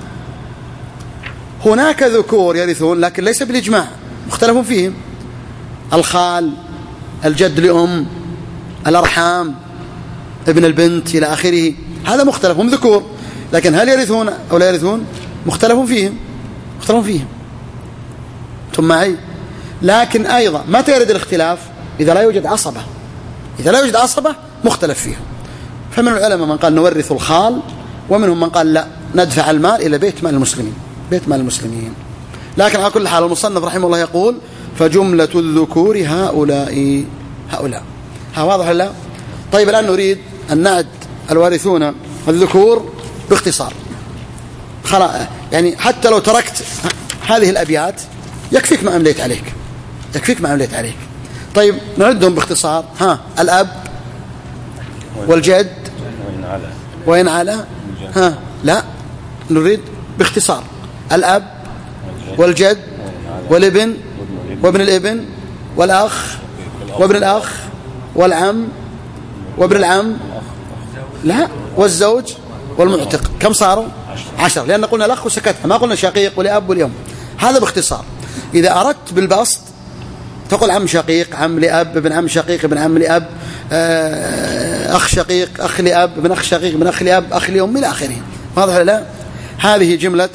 هناك ذكور يرثون لكن ليس بالإجماع، مختلف فيهم، الخال، الجد لأم، الأرحام، ابن البنت إلى آخره، هذا مختلف، هم ذكور لكن هل يرثون أو لا يرثون مختلف فيهم، مختلف فيهم. ثم معي. لكن أيضا متى يرد الاختلاف؟ إذا لا يوجد عصبة، إذا لا يوجد عصبة مختلف فيهم. فمن العلماء من قال نورث الخال، ومنهم من قال لا ندفع المال إلى بيت مال المسلمين، بيت مال المسلمين. لكن على كل حال المصنف رحمه الله يقول فجملة الذكور هؤلاء، هؤلاء. واضح ولا لا؟ طيب الآن نريد أن نعد الوارثون الذكور باختصار، يعني حتى لو تركت هذه الأبيات يكفيك ما أمليت عليك، يكفيك ما أمليت عليك. طيب نعدهم باختصار. الأب والجد وإن على، لا نريد باختصار الأب والجد والابن وابن الابن والأخ وابن الأخ والعم وابن العم، لا، والزوج والمعتق. كم صاروا؟ 10، لأن قلنا الأخ وسكتنا، ما قلنا شقيق ولأب واليوم. هذا باختصار. إذا أردت بالبسط تقول عم شقيق، عم لأب، ابن عم شقيق، ابن عم لأب، أخ شقيق، أخ لأب، ابن أخ شقيق، ابن أخ لأب، أخ لأم إلى آخره. واضح ولا لا؟ هذه جملة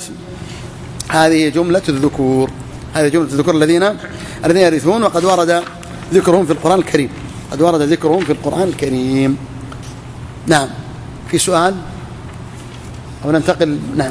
الذكور، هذه جملة الذكور الذين يرثون، وقد ورد ذكرهم في القرآن الكريم، قد ورد ذكرهم في القرآن الكريم. نعم، في سؤال أو ننتقل؟ نعم.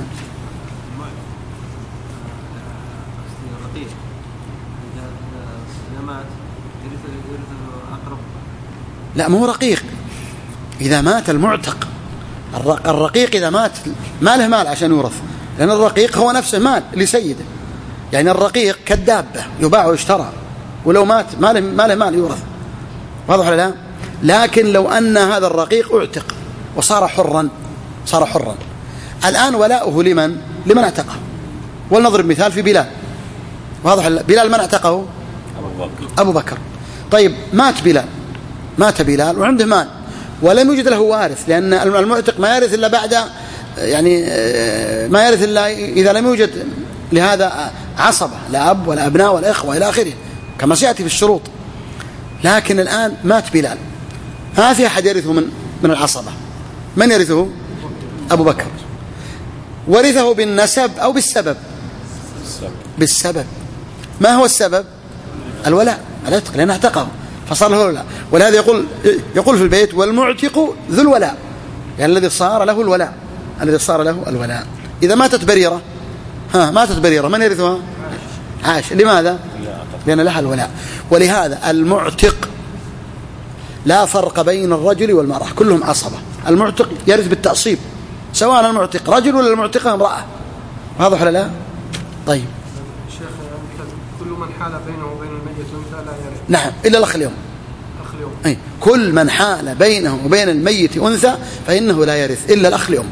لا، مو رقيق. إذا مات المعتق، الرقيق إذا مات ما له مال عشان يورث، لأن الرقيق هو نفسه مال لسيده، يعني الرقيق كالدابة يباع ويشترى، ولو مات ما له مال يورث. واضح ولا لا؟ لكن لو أن هذا الرقيق اعتق وصار حرا، صار حرا، الآن ولاؤه لمن اعتقه. ولنضرب مثال في بلال. واضح ولا لا؟ بلال من اعتقه؟ أبو بكر. طيب مات بلال وعنده مال ولم يوجد له وارث، لأن المعتق ما يرث إلا بعد، يعني ما يرث إلا إذا لم يوجد لهذا عصبة، لا أب ولا أبناء ولا إخوة إلى آخره كما سيأتي في الشروط. لكن الآن مات بلال، ما في أحد يرثه من العصبة. من يرثه؟ أبو بكر. ورثه بالنسب أو بالسبب؟ بالسبب. ما هو السبب؟ الولاء، العتق، لأنه اعتقه فصار له الولاء. ولهذا يقول في البيت والمعتق ذو الولاء، يعني الذي صار له الولاء، الذي صار له الولاء. إذا ماتت بريرة، ماتت بريرة، من يرثها؟ عائشة. لماذا؟ لأن لها الولاء. ولهذا المعتق لا فرق بين الرجل والمرأة، كلهم عصبة. المعتق يرث بالتعصيب، سواء المعتق رجل ولا المعتقة امرأة. واضح ولا لا؟ طيب شيخ، كل من حال بينه وبين الميت أنثى لا يرث. نعم، إلا الأخ اليوم. أي كل من حال بينه وبين الميت أنثى فإنه لا يرث إلا الأخ الأم.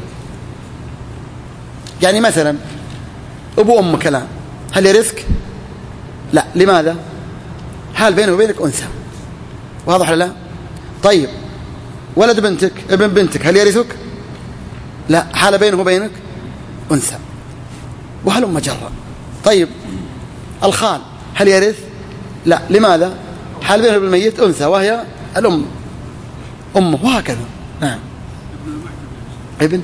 يعني مثلا أبو أم كلام، هل يرثك؟ لا. لماذا؟ حال بينه وبينك أنثى. واضح ولا لا؟ طيب ولد بنتك، ابن بنتك، هل يرثك؟ لا، حال بينه وبينك أنثى. وهل مجرى. طيب الخال هل يرث؟ لا. لماذا؟ حال بينه وبين الميت أنثى وهي الأم، أمه، وهكذا. نعم. ابن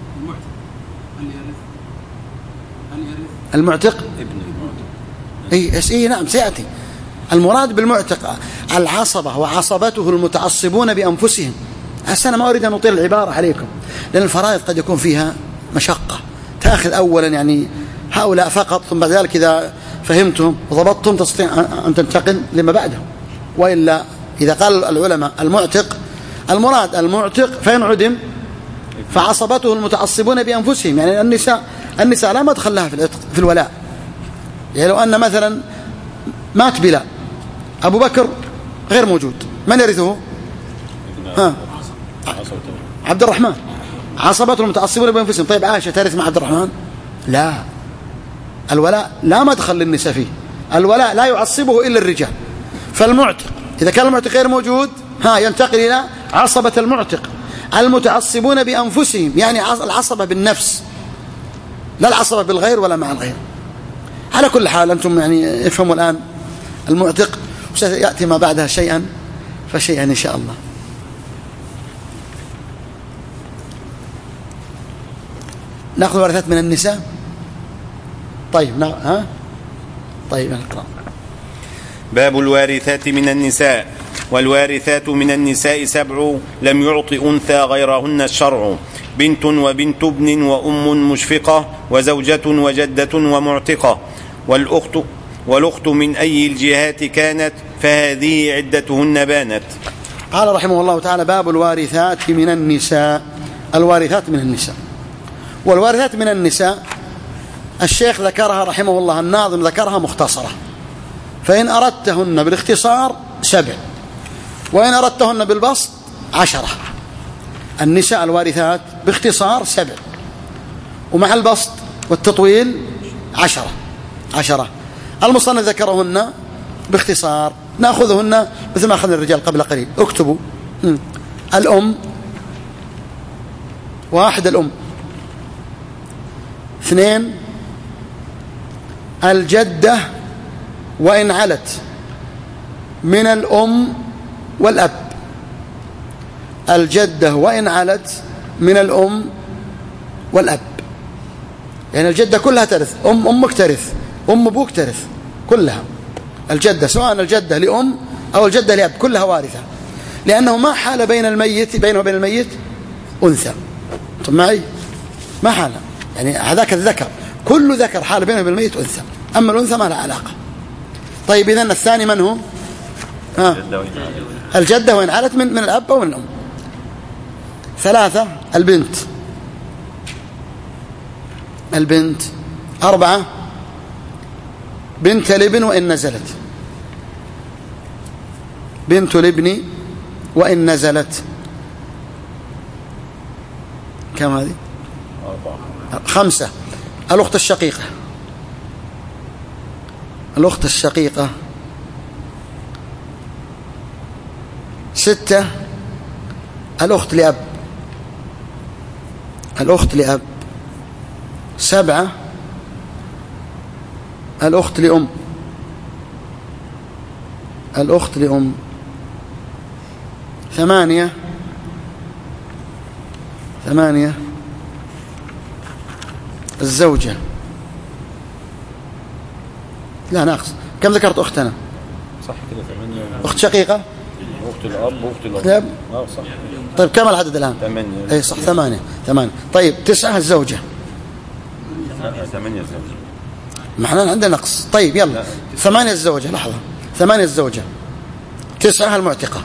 المعتق، اي نعم سيأتي. المراد بالمعتق العصبة وعصبته المتعصبون بأنفسهم. أنا ما أريد أن أطيل العبارة عليكم، لأن الفرائض قد يكون فيها مشقة، تأخذ أولا يعني هؤلاء فقط، ثم بعد ذلك إذا فهمتهم وضبطتهم تستطيع أن تنتقل لما بعدهم. وإلا إذا قال العلماء المعتق المراد المعتق فإن عدم فعصبته المتعصبون بأنفسهم، يعني النساء لا مدخل لها في الولاء. يعني لو أن مثلا مات بلال، أبو بكر غير موجود، من يرثه؟ عبد الرحمن، عصبته المتعصبون بأنفسهم. طيب عائشة ترث مع عبد الرحمن؟ لا، الولاء لا مدخل للنساء فيه، الولاء لا يعصبه إلا الرجال. فالمعتق إذا كان المعتق غير موجود ينتقل إلى عصبة المعتق المتعصبون بأنفسهم، يعني العصبة بالنفس لا العصبة بالغير ولا مع الغير. على كل حال أنتم يعني افهموا الآن المعتق، وسيأتي ما بعدها شيئا فشيئا إن شاء الله. نأخذ الوارثات من النساء. طيب طيب نقرأ. باب الوارثات من النساء. والوارثات من النساء 7 لم يعط أنثى غيرهن الشرع: بنت وبنت ابن وأم مشفقة وزوجة وجدة ومعتقة. والأخت من أي الجهات كانت فهذه عدتهن بانت. قال رحمه الله تعالى: باب الوارثات من النساء. الوارثات من النساء. والوارثات من النساء الشيخ ذكرها رحمه الله، الناظم ذكرها مختصرة، فإن أردتهن بالاختصار 7، وإن أردتهن بالبسط 10. النساء الوارثات باختصار 7، ومع البسط والتطويل 10. المصنف ذكرهن باختصار، نأخذهن مثل ما أخذنا الرجال قبل قليل. اكتبوا: الأم 1 الأم، 2 الجدة وإن علت من الأم والأب. الجدة وإن علت من الأم والأب، يعني الجدة كلها ترث، أمك ترث، أم أبوك ترث كلها. الجدة سواء الجدة لأم أو الجدة لأب كلها وارثة، لأنه ما حال بينه وبين الميت أنثى. طب معي ما حال، يعني هذاك الذكر، كل ذكر حال بينه وبين الميت أنثى، أما الأنثى ما لها علاقة. طيب إذن الثاني من هو؟ الجدة وإن علت من الأب أو من الأم. 3 البنت. 4 بنت الابن وإن نزلت. بنت الابن وإن نزلت. كم هذه؟ 5 الأخت الشقيقة. الأخت الشقيقة 6 الأخت لأب. الأخت لأب 7 الأخت لأم. الأخت لأم 8 الزوجة. لا ناقص، كم ذكرت أختنا؟ صح كده 8. أخت شقيقة، أخت الأب وأخت الأب. صح. طيب كم العدد الآن؟ 8. أي صح 8. طيب 9 الزوجة. 8 الزوجة. ما احنا عندنا نقص. طيب يلا 8 الزوجة. لحظة، 8 الزوجة، 9 المعتقة.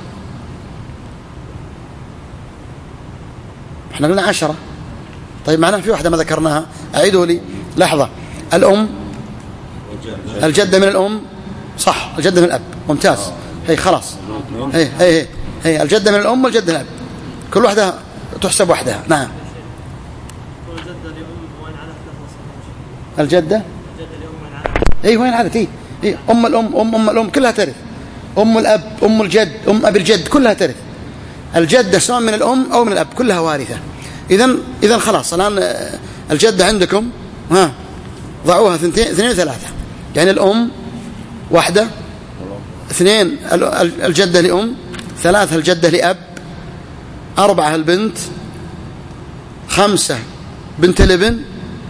احنا قلنا 10. طيب معناه في واحدة ما ذكرناها، أعيدوا لي. لحظة، الأم، الجدة من الأم، صح، الجدة من الأب، ممتاز. هي خلاص، هي الجدة من الأم والجدة من الأب، كل واحدة تحسب وحدها. نعم. الجدة وين علت؟ أم الأم كلها ترث، أم الأب، أم الجد، أم أبي الجد كلها ترث. الجدة سواء من الأم أو من الأب كلها وارثة. إذن خلاص الآن الجدة عندكم ضعوها 2 و3، يعني الأم 1، 2 الجدة لأم، 3 الجدة لأب، 4 البنت، 5 بنت الابن،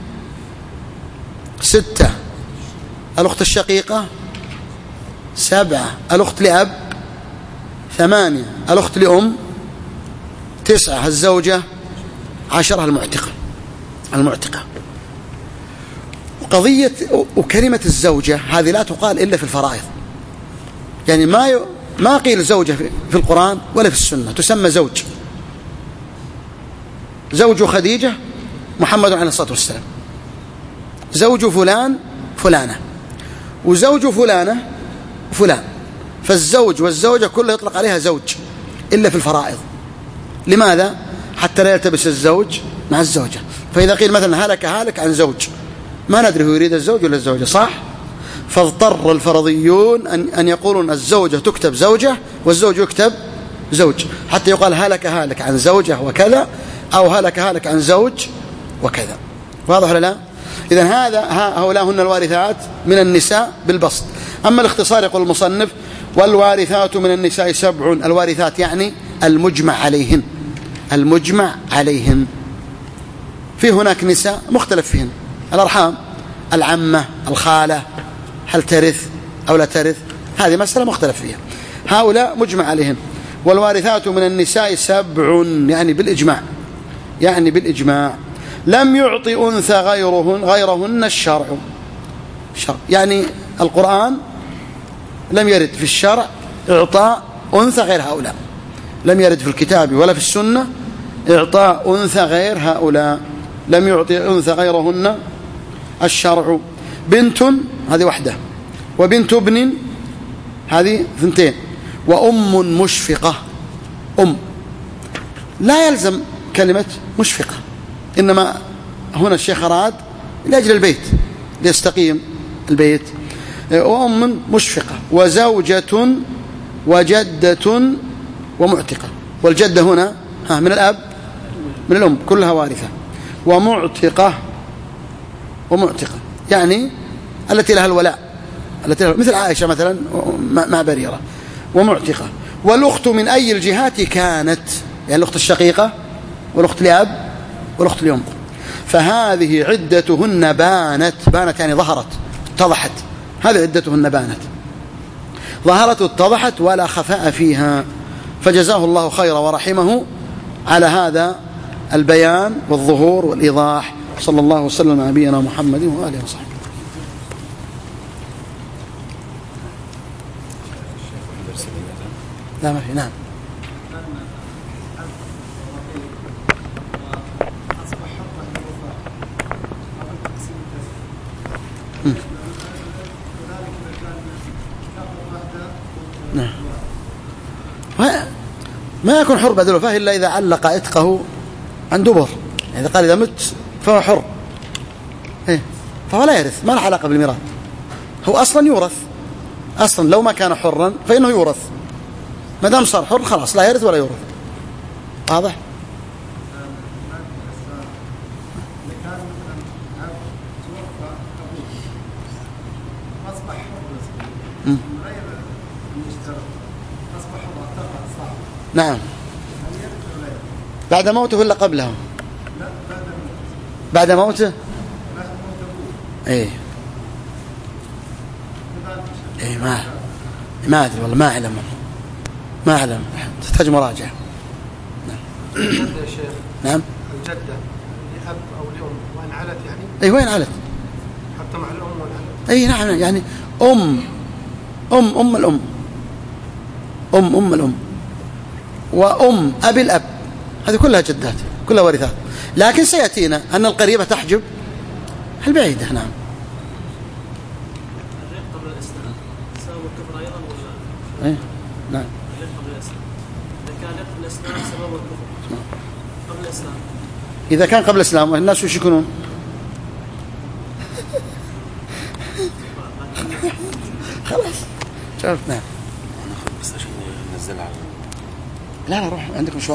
6 الأخت الشقيقة، 7 الأخت لأب، 8 الأخت لأم، 9 الزوجة، 10 المعتقة. قضية وكلمة الزوجة هذه لا تقال إلا في الفرائض، يعني ما قيل زوجة في القرآن ولا في السنة، تسمى زوج. زوج خديجة محمد عليه الصلاة والسلام، زوج فلان فلانة، وزوج فلانة فلان. فالزوج والزوجة كلها يطلق عليها زوج إلا في الفرائض. لماذا؟ حتى لا يلتبس الزوج مع الزوجة. فإذا قيل مثلا هلك عن زوج، ما ندري هو يريد الزوج ولا الزوجة، صح؟ فاضطر الفرضيون أن يقولون الزوجة تكتب زوجة والزوج يكتب زوج، حتى يقال هلك عن زوجة وكذا، أو هلك عن زوج وكذا. واضح ولا لا؟ إذن هؤلاء هن الوارثات من النساء بالبسط. أما الاختصار يقول المصنف: والوارثات من النساء 7. الوارثات يعني المجمع عليهن، المجمع عليهن. في هناك نساء مختلف فيهن، الأرحام، العمة، الخالة، هل ترث أو لا ترث، هذه مسألة مختلف فيها. هؤلاء مجمع عليهن. والوارثات من النساء 7 يعني بالإجماع، يعني بالإجماع. لم يعطي أنثى غيرهن الشرع، يعني القرآن لم يرد في الشرع إعطاء أنثى غير هؤلاء، لم يرد في الكتاب ولا في السنة إعطاء أنثى غير هؤلاء، لم يعطي أنثى غيرهن الشرع. بنت هذه وحدة، وبنت ابن هذه 2، وأم مشفقة. أم لا يلزم كلمة مشفقة، إنما هنا الشيخ أراد لأجل البيت ليستقيم البيت. وأم مشفقة، وزوجة، وجدة، ومعتقة. والجدة هنا من الأب من الأم كلها وارثة. ومعتقة يعني التي لها الولاء، التي لها مثل عائشة مثلا مع بريرة. ومعتقة. والأخت من أي الجهات كانت، يعني الأخت الشقيقة والأخت لأب والأخت لأم. فهذه عدتهن بانت يعني ظهرت اتضحت، هذه عدتهن بانت ظهرت اتضحت ولا خفاء فيها. فجزاه الله خيرا ورحمه على هذا البيان والظهور والإيضاح. صلى الله وسلم على نبينا محمد وآله وصحبه. لا ما في. نعم. ما يكون حر بعد الوفاة إلا إذا علق عتقه عن دبر، يعني إذا قال إذا مت فهو حر، فهو لا يرث، ما له علاقة بالميراث، هو أصلا يورث. أصلا لو ما كان حرا فإنه يورث، ما دام صار حر خلاص لا يرث ولا يورث. واضح؟ نعم. بعد موته ولا قبله؟ بعد موته. ايه ما ادري والله، ما اعلم تحتاج مراجعه. نعم. الجدة يا شيخ. نعم. الجدة لأب أو لأم وإن علت يعني. اي وين علت؟ حتى مع الأم وإن علت. اي نعم، يعني أم الأم، أم الأم، وأم أبي الأب، هذه كلها جدات، كلها ورثات. لكن سيأتينا أن القريبة تحجب البعيدة. نعم. الرق قبل الإسلام سبب الكفر أيضا ولا؟ إيه نعم. الرق قبل الإسلام، إذا كان رق الإسلام سبب الكفر قبل الإسلام، إذا كان قبل الإسلام الناس وش يكونون؟ خلاص شوف. نعم. بس عشان ننزلها. لا روح عندكم شوية.